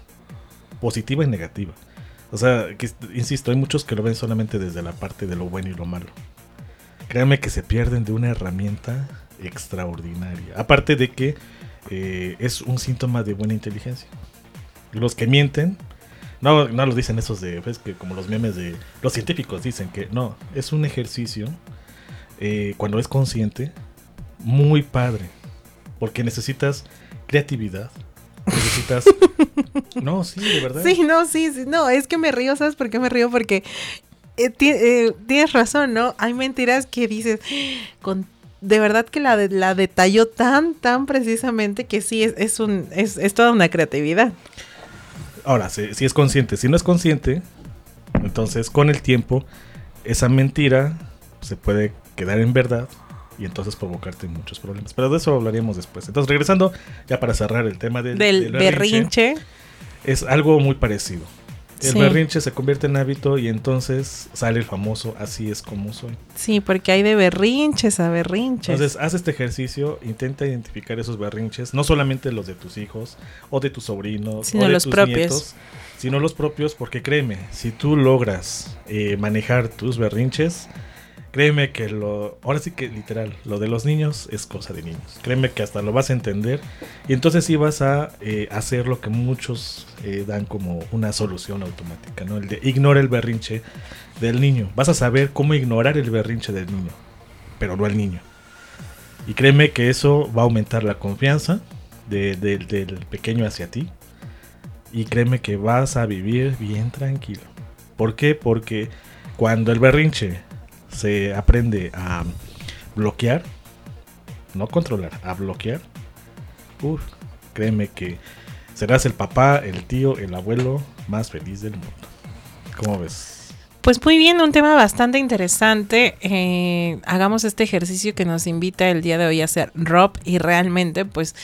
positiva y negativa. O sea, que, insisto, hay muchos que lo ven solamente desde la parte de lo bueno y lo malo. Créanme que se pierden de una herramienta extraordinaria. Aparte de que eh, es un síntoma de buena inteligencia. Los que mienten, no, no lo dicen esos de, pues, que como los memes de los científicos dicen que no, es un ejercicio eh, cuando es consciente, muy padre. Porque necesitas creatividad. Necesitas... No, sí, de verdad. Sí, no, sí, sí, no, es que me río, ¿sabes por qué me río? Porque eh, ti- eh, tienes razón, ¿no? Hay mentiras que dices, con, de verdad que la, de- la detalló tan, tan precisamente que sí, es, es, un, es, es toda una creatividad. Ahora, si, si es consciente, si no es consciente, entonces con el tiempo esa mentira se puede quedar en verdad y entonces provocarte muchos problemas. Pero de eso hablaríamos después. Entonces, regresando ya para cerrar el tema del, Del berrinche. es algo muy parecido. El Sí. berrinche se convierte en hábito y entonces sale el famoso así es como soy. Sí, porque hay de berrinches a berrinches. Entonces, haz este ejercicio, intenta identificar esos berrinches, no solamente los de tus hijos o de tus sobrinos, Sino o de los tus propios. nietos, sino los propios, porque créeme, si tú logras eh, manejar tus berrinches, créeme que lo, ahora sí que literal, lo de los niños es cosa de niños. Créeme que hasta lo vas a entender y entonces sí vas a eh, hacer lo que muchos eh, dan como una solución automática, ¿no? El de ignora el berrinche del niño. Vas a saber cómo ignorar el berrinche del niño, pero no al niño. Y créeme que eso va a aumentar la confianza de, de, del pequeño hacia ti. Y créeme que vas a vivir bien tranquilo. ¿Por qué? Porque cuando el berrinche se aprende a bloquear, no controlar, a bloquear, uf, créeme que serás el papá, el tío, el abuelo más feliz del mundo. ¿Cómo ves? Pues muy bien, un tema bastante interesante. Eh, hagamos este ejercicio que nos invita el día de hoy a hacer Rob y realmente pues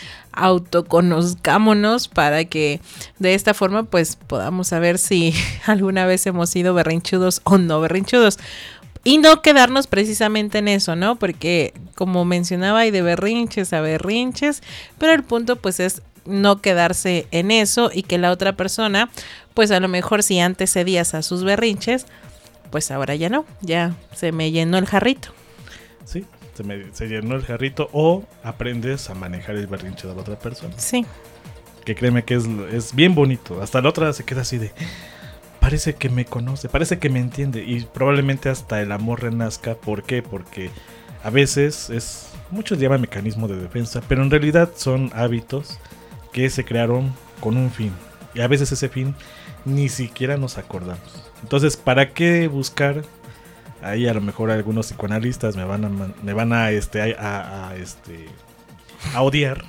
autoconozcámonos para que de esta forma pues podamos saber si alguna vez hemos sido berrinchudos o no berrinchudos. Y no quedarnos precisamente en eso, ¿no? Porque como mencionaba hay de berrinches a berrinches, pero el punto pues es no quedarse en eso y que la otra persona pues a lo mejor si antes cedías a sus berrinches, pues ahora ya no, ya se me llenó el jarrito. Sí, se, me, se llenó el jarrito o aprendes a manejar el berrinche de la otra persona. Sí. Que créeme que es, es bien bonito. Hasta la otra se queda así de... Parece que me conoce, parece que me entiende y probablemente hasta el amor renazca. ¿Por qué? Porque a veces es, muchos llaman mecanismo de defensa, pero en realidad son hábitos que se crearon con un fin y a veces ese fin ni siquiera nos acordamos. Entonces, ¿para qué buscar? Ahí a lo mejor algunos psicoanalistas me van a, me van a, este, a, a, a, este, a odiar,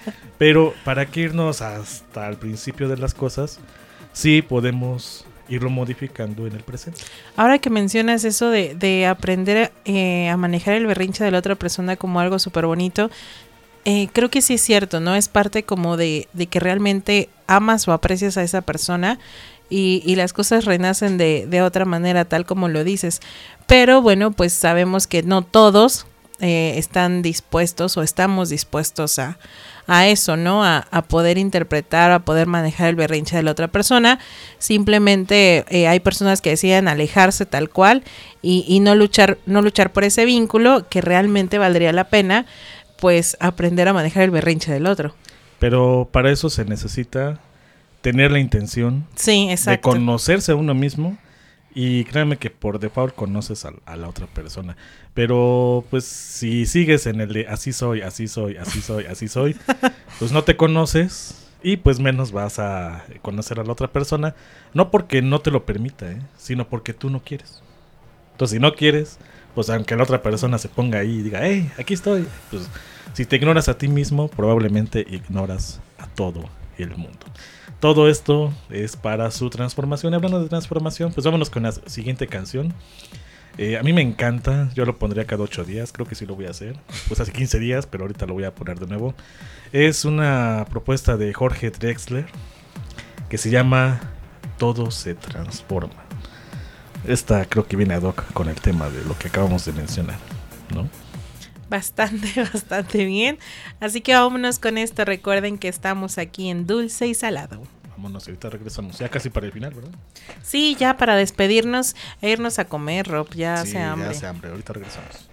pero ¿para qué irnos hasta el principio de las cosas? Sí podemos irlo modificando en el presente. Ahora que mencionas eso de, de aprender eh, a manejar el berrinche de la otra persona como algo súper bonito, eh, creo que sí es cierto, ¿no? Es parte como de, de que realmente amas o aprecias a esa persona y, y las cosas renacen de, de otra manera, tal como lo dices. Pero bueno, pues sabemos que no todos eh, están dispuestos o estamos dispuestos a a eso, ¿no? A, a poder interpretar, a poder manejar el berrinche de la otra persona. Simplemente eh, hay personas que deciden alejarse tal cual y, y no luchar, no luchar por ese vínculo que realmente valdría la pena, pues aprender a manejar el berrinche del otro. Pero para eso se necesita tener la intención Sí, exacto. de conocerse a uno mismo. Y créanme que por default conoces a, a la otra persona. Pero pues si sigues en el de así soy, así soy, así soy, así soy, pues no te conoces y pues menos vas a conocer a la otra persona. No porque no te lo permita, ¿eh? Sino porque tú no quieres. Entonces si no quieres, pues aunque la otra persona se ponga ahí y diga, hey, aquí estoy. Pues si te ignoras a ti mismo, probablemente ignoras a todo el mundo. Todo esto es para su transformación. Hablando de transformación, pues vámonos con la siguiente canción. Eh, a mí me encanta, yo lo pondría cada ocho días, creo que sí lo voy a hacer. Pues hace quince días, pero ahorita lo voy a poner de nuevo. Es una propuesta de Jorge Drexler que se llama Todo se transforma. Esta creo que viene ad hoc con el tema de lo que acabamos de mencionar, ¿no? Bastante, bastante bien. Así que vámonos con esto. Recuerden que estamos aquí en Dulce y Salado. Vámonos, ahorita regresamos. Ya casi para el final, ¿verdad? Sí, ya para despedirnos e irnos a comer, Rob. Ya Sí, hace hambre. ya hace hambre. Ahorita regresamos.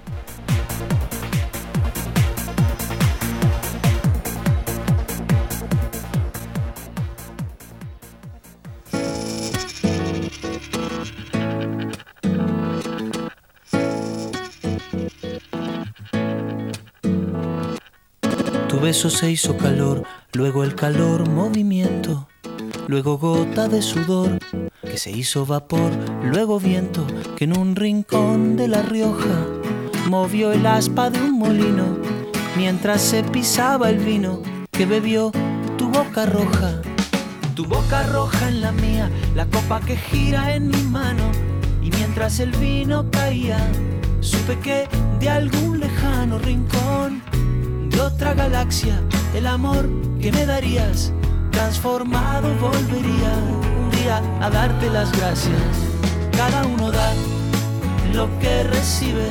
Tu beso se hizo calor, luego el calor movimiento, luego gota de sudor que se hizo vapor, luego viento que en un rincón de La Rioja movió el aspa de un molino mientras se pisaba el vino que bebió tu boca roja. Tu boca roja en la mía, la copa que gira en mi mano, y mientras el vino caía supe que de algún lejano rincón de otra galaxia, el amor que me darías transformado volvería un día a darte las gracias. Cada uno da lo que recibe,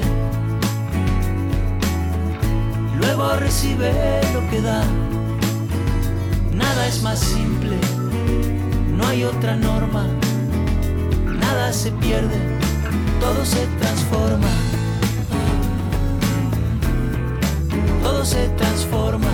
luego recibe lo que da. Nada es más simple, no hay otra norma. Nada se pierde, todo se transforma. Todo se transforma.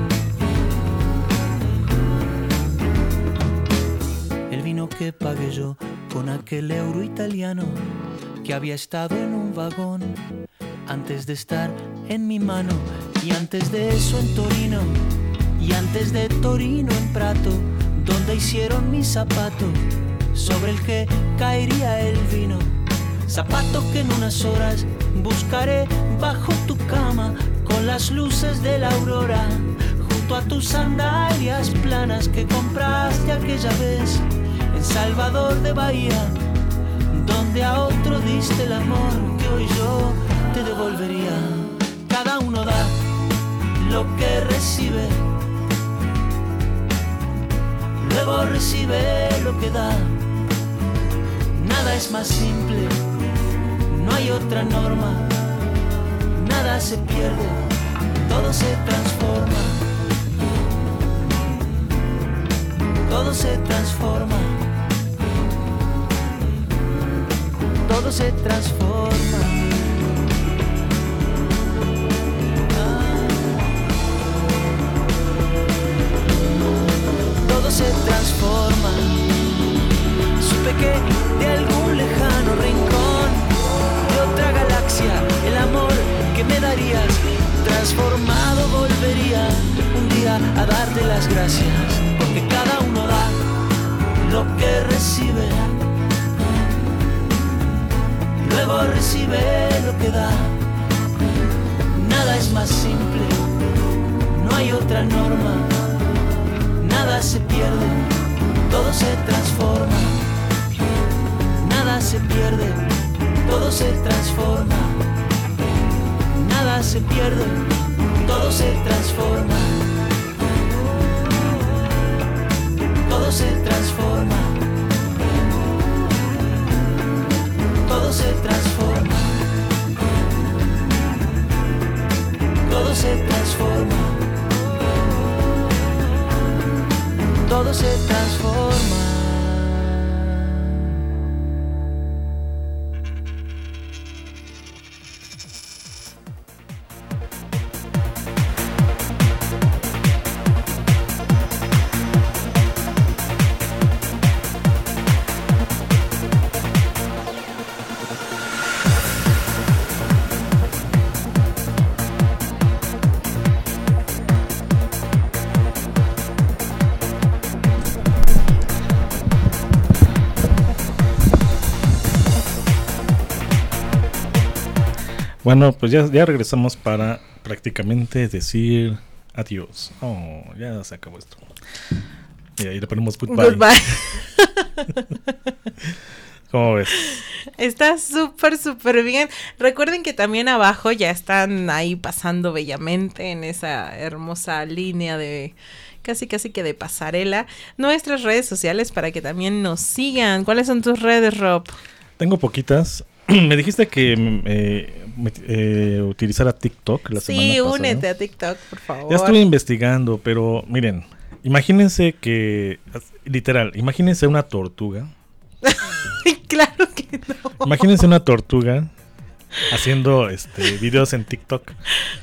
El vino que pagué yo con aquel euro italiano que había estado en un vagón antes de estar en mi mano, y antes de eso en Torino, y antes de Torino en Prato, donde hicieron mi zapato sobre el que caería el vino. Zapato que en unas horas buscaré bajo tu cama, con las luces de la aurora, junto a tus sandalias planas que compraste aquella vez en Salvador de Bahía, donde a otro diste el amor que hoy yo te devolvería. Cada uno da lo que recibe, luego recibe lo que da. Nada es más simple, no hay otra norma. Nada se pierde, todo se transforma. Todo se transforma. Todo se transforma. Ah. Todo se transforma. Supe que de algún lejano rincón de otra galaxia, el amor que me darías transformado volvería un día a darte las gracias, porque cada uno da lo que recibe, luego recibe lo que da. Nada es más simple, no hay otra norma. Nada se pierde, todo se transforma. Nada se pierde, todo se transforma. Nada se pierde, todo se transforma. Todo se transforma. Todo se transforma. Todo se transforma. Todo se transforma. Bueno, pues ya, ya regresamos para prácticamente decir Adiós. Oh, ya se acabó esto. Y ahí le ponemos goodbye. Goodbye. ¿Cómo ves? Está súper, súper bien. Recuerden que también abajo ya están ahí pasando bellamente en esa hermosa línea de casi, casi que de pasarela nuestras redes sociales para que también nos sigan. ¿Cuáles son tus redes, Rob? Tengo poquitas. Me dijiste que eh, me, eh, utilizara TikTok la semana Sí, pasada. únete a TikTok, por favor. Ya estuve investigando, pero miren, imagínense que, literal, imagínense una tortuga. Claro que no. Imagínense una tortuga haciendo este videos en TikTok.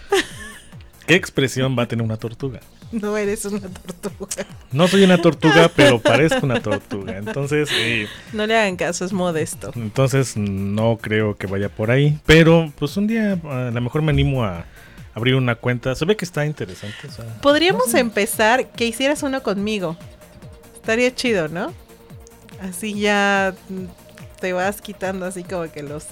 ¿Qué expresión va a tener una tortuga? No eres una tortuga. No soy una tortuga, pero parezco una tortuga. Entonces, eh, No le hagan caso, es modesto. entonces no creo que vaya por ahí. Pero pues un día a lo mejor me animo a abrir una cuenta. Se ve que está interesante. O sea, Podríamos no sé. empezar que hicieras uno conmigo. Estaría chido, ¿no? Así ya te vas quitando así como que los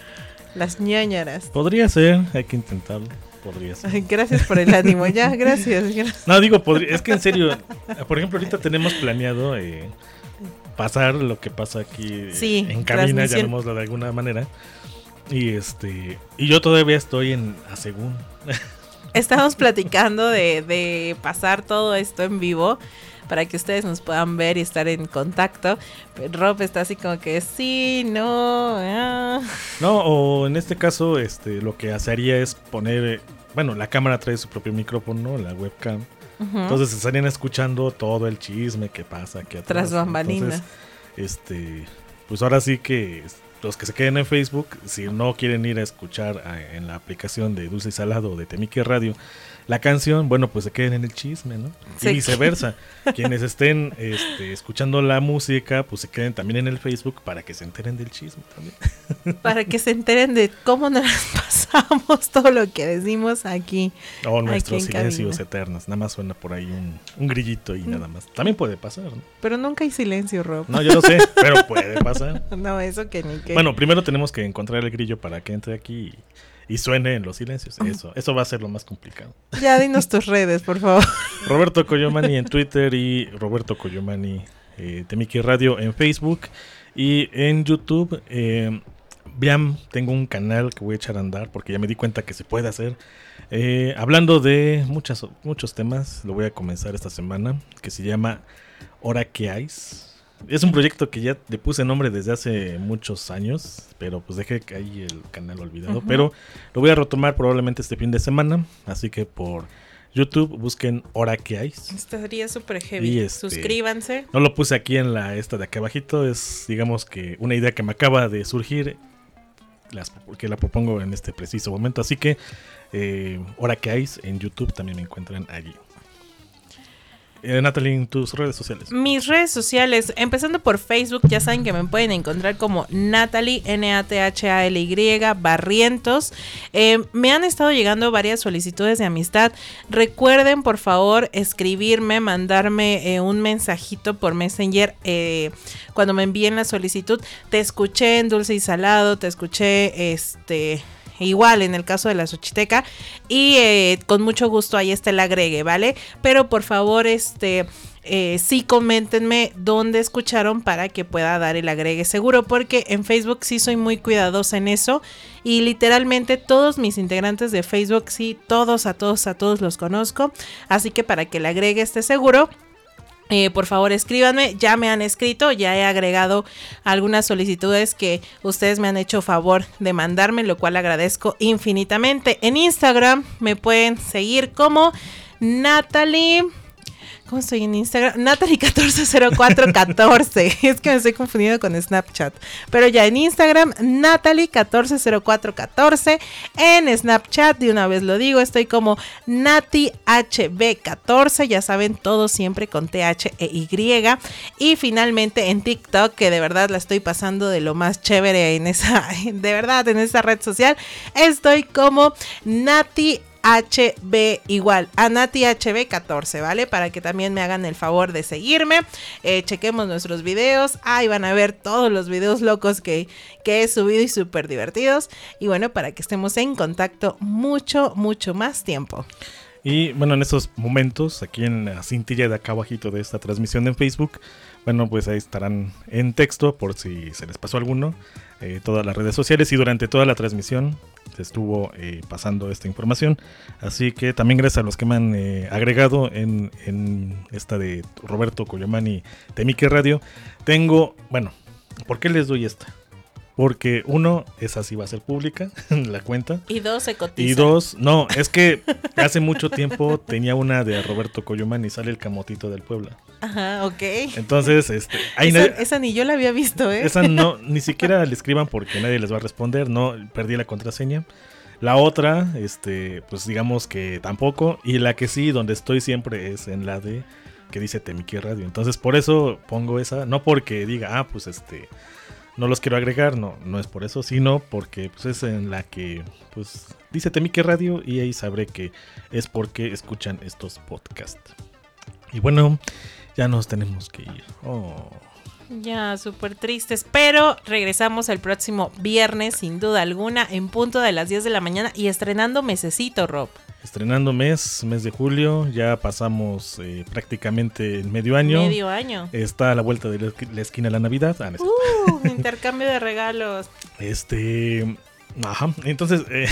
las ñañaras. Podría ser, hay que intentarlo. Podría ser. Ay, gracias por el ánimo, ya, gracias, gracias. No, digo, podría, es que en serio, por ejemplo, ahorita tenemos planeado eh, pasar lo que pasa aquí eh, Sí, en cabina, transmisión. llamémoslo de alguna manera. Y este y yo todavía estoy en a según. Estamos platicando de, de pasar todo esto en vivo para que ustedes nos puedan ver y estar en contacto. Rob está así como que sí, no. Ah. No, o en este caso, este, lo que haría es poner, eh, bueno, la cámara trae su propio micrófono, la webcam. Ujú. Entonces estarían escuchando todo el chisme que pasa aquí atrás. Tras bambalinas. Entonces, este, pues ahora sí que los que se queden en Facebook, si no quieren ir a escuchar a, en la aplicación de Dulce y Salado o de Temique Radio la canción, bueno, pues se queden en el chisme, ¿no? Sí. Y viceversa. Quienes estén este, escuchando la música, pues se queden también en el Facebook para que se enteren del chisme también. Para que se enteren de cómo nos las pasamos todo lo que decimos aquí. O aquí nuestros en silencios cabina. eternos. Nada más suena por ahí un, un grillito y nada más. También puede pasar, ¿no? Pero nunca hay silencio, Rob. No, yo lo sé, pero puede pasar. No, eso que ni que. Bueno, primero tenemos que encontrar el grillo para que entre aquí y, y suene en los silencios. Eso, eso va a ser lo más complicado. Ya dinos tus redes, por favor. Roberto Coyomani en Twitter y Roberto Coyomani eh, Temique Radio en Facebook y en YouTube. Eh, Vean, tengo un canal que voy a echar a andar porque ya me di cuenta que se puede hacer. Eh, hablando de muchas, muchos temas, lo voy a comenzar esta semana, que se llama Hora que Hay's. Es un proyecto que ya le puse nombre desde hace muchos años, pero pues dejé ahí el canal olvidado. Ujú. Pero lo voy a retomar probablemente este fin de semana, así que por YouTube busquen Hora que Hay's. Estaría súper heavy. Y este- Suscríbanse. No lo puse aquí en la esta de acá abajito, es digamos que una idea que me acaba de surgir, las, que la propongo en este preciso momento, así que eh, Hora que Hay's en YouTube también me encuentran allí. Eh, Natalie, en tus redes sociales. Mis redes sociales, empezando por Facebook, ya saben que me pueden encontrar como Natalie, N A T H A L Y, Barrientos. Eh, me han estado llegando varias solicitudes de amistad. Recuerden, por favor, escribirme, mandarme eh, un mensajito por Messenger eh, cuando me envíen la solicitud. Te escuché en Dulce y Salado, te escuché este... igual en el caso de la Xochiteca y eh, con mucho gusto ahí está el agregue, ¿vale? Pero por favor, este eh, sí coméntenme dónde escucharon para que pueda dar el agregue seguro, porque en Facebook sí soy muy cuidadosa en eso y literalmente todos mis integrantes de Facebook, sí, todos, a todos, a todos los conozco, así que para que el agregue esté seguro, Eh, por favor escríbanme, ya me han escrito, ya he agregado algunas solicitudes que ustedes me han hecho favor de mandarme, lo cual agradezco infinitamente. En Instagram me pueden seguir como Natalie... ¿Cómo estoy en Instagram? Natalie catorce cero cuatro catorce. Es que me estoy confundiendo con Snapchat. Pero ya en Instagram, Natalie catorce cero cuatro catorce. En Snapchat, de una vez lo digo, estoy como Nati H B catorce. Ya saben, todo siempre con T H E Y. Y finalmente en TikTok, que de verdad la estoy pasando de lo más chévere en esa, de verdad, en esa red social. Estoy como Nati H B igual a Nati H B catorce, ¿vale? Para que también me hagan el favor de seguirme, eh, chequemos nuestros videos, ahí van a ver todos los videos locos que, que he subido y súper divertidos, y bueno, para que estemos en contacto mucho, mucho más tiempo. Y bueno, en estos momentos, aquí en la cintilla de acá abajito de esta transmisión en Facebook, bueno, pues ahí estarán en texto por si se les pasó alguno, eh, todas las redes sociales, y durante toda la transmisión se estuvo eh, pasando esta información. Así que también gracias a los que me han eh, agregado en, en esta de Roberto Coyomani Temique Radio. Tengo, bueno, ¿por qué les doy esta? Porque uno, esa sí va a ser pública, la cuenta. Y dos, se cotiza. Y dos, no, es que hace mucho tiempo tenía una de Roberto Coyomani y sale el camotito del Puebla. Ajá, ok. Entonces, este... ahí esa, nadie, esa ni yo la había visto, ¿eh? Esa no, ni siquiera le escriban porque nadie les va a responder, no, perdí la contraseña. La otra, este, pues digamos que tampoco. Y la que sí, donde estoy siempre es en la de que dice Temique Radio. Entonces, por eso pongo esa, no porque diga, ah, pues este... no los quiero agregar, no, no es por eso, sino porque pues, es en la que pues dice Temique Radio y ahí sabré que es porque escuchan estos podcasts. Y bueno, ya nos tenemos que ir. Oh. Ya, súper tristes, pero regresamos el próximo viernes, sin duda alguna, en punto de las diez de la mañana y estrenando mesecito, Rob. Estrenando mes, mes de julio, ya pasamos eh, prácticamente el medio año. Medio año. Está a la vuelta de la, la esquina la Navidad. Ah, no, uh, intercambio de regalos. Este... Ajá, entonces eh,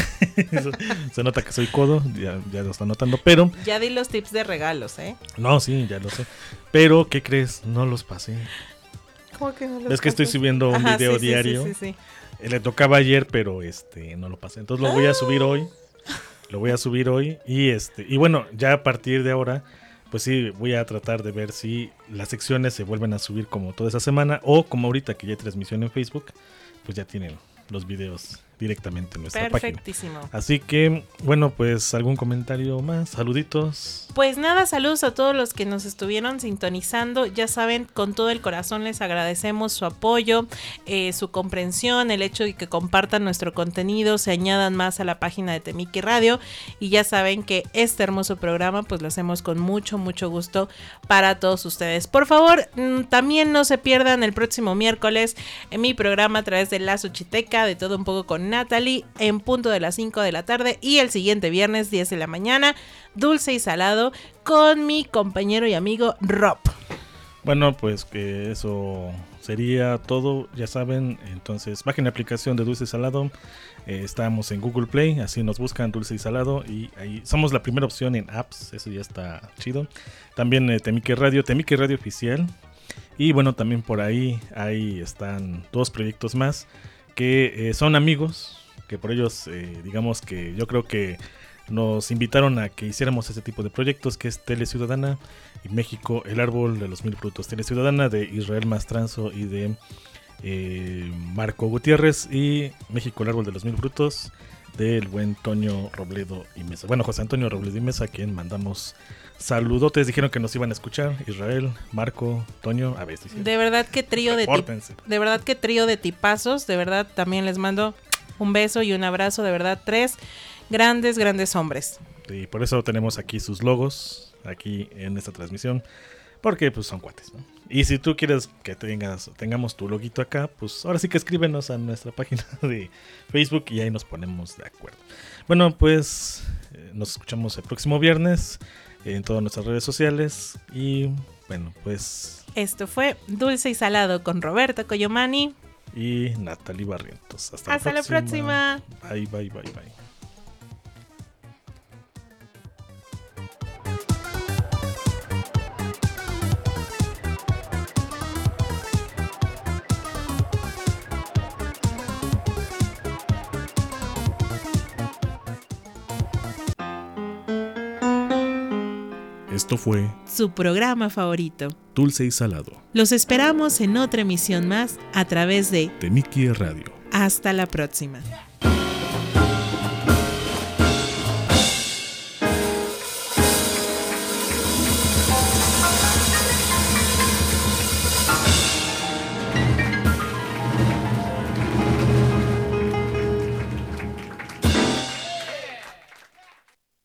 se nota que soy codo, ya, ya lo está notando, pero... Ya di los tips de regalos, ¿eh? No, sí, ya lo sé. Pero, ¿qué crees? No los pasé. ¿Cómo que no los Es que pasé? estoy subiendo un Ajá, video sí, diario. Sí, sí, sí, sí. Le tocaba ayer, pero este no lo pasé. Entonces lo voy a subir hoy. Lo voy a subir hoy. Y este, y bueno, ya a partir de ahora, pues sí, voy a tratar de ver si las secciones se vuelven a subir como toda esa semana. O como ahorita que ya hay transmisión en Facebook, pues ya tienen los videos directamente en nuestra Perfectísimo. página. Así que, bueno, pues algún comentario más, saluditos. Pues nada, saludos a todos los que nos estuvieron sintonizando. Ya saben, con todo el corazón les agradecemos su apoyo, eh, su comprensión, el hecho de que compartan nuestro contenido, se añadan más a la página de Temique Radio. Y ya saben que este hermoso programa pues lo hacemos con mucho, mucho gusto para todos ustedes. Por favor, mmm, también no se pierdan el próximo miércoles en mi programa a través de La Xochiteca, de todo un poco con Natalie, en punto de las cinco de la tarde, y el siguiente viernes diez de la mañana, Dulce y Salado, con mi compañero y amigo Rob. Bueno, pues que eso sería todo, ya saben. Entonces bajen la aplicación de Dulce y Salado, eh, estamos en Google Play, así nos buscan Dulce y Salado y ahí somos la primera opción en apps, eso ya está chido. También eh, Temique Radio, Temique Radio Oficial, y bueno, también por ahí, ahí están dos proyectos más que eh, son amigos, que por ellos eh, digamos que yo creo que nos invitaron a que hiciéramos este tipo de proyectos, que es Tele Ciudadana y México, el árbol de los mil frutos. Tele Ciudadana de Israel Mastranzo y de eh, Marco Gutiérrez, y México, el árbol de los mil frutos del buen Toño Robledo y Mesa. Bueno, José Antonio Robledo y Mesa, a quien mandamos saludotes. Dijeron que nos iban a escuchar. Israel, Marco, Toño, a ver si de verdad que trío de tip, de verdad que trío de tipazos. De verdad también les mando un beso y un abrazo. De verdad, tres grandes, grandes hombres. Y por eso tenemos aquí sus logos aquí en esta transmisión, porque pues son cuates, ¿no? Y si tú quieres que tengas, tengamos tu loguito acá, pues ahora sí que escríbenos a nuestra página de Facebook y ahí nos ponemos de acuerdo. Bueno, pues eh, nos escuchamos el próximo viernes en todas nuestras redes sociales. Y bueno, pues esto fue Dulce y Salado con Roberto Coyomani y Natalie Barrientos. Hasta, Hasta la, próxima. la próxima. Bye, bye, bye, bye. Esto fue su programa favorito, Dulce y Salado. Los esperamos en otra emisión más a través de Temique Radio. Hasta la próxima.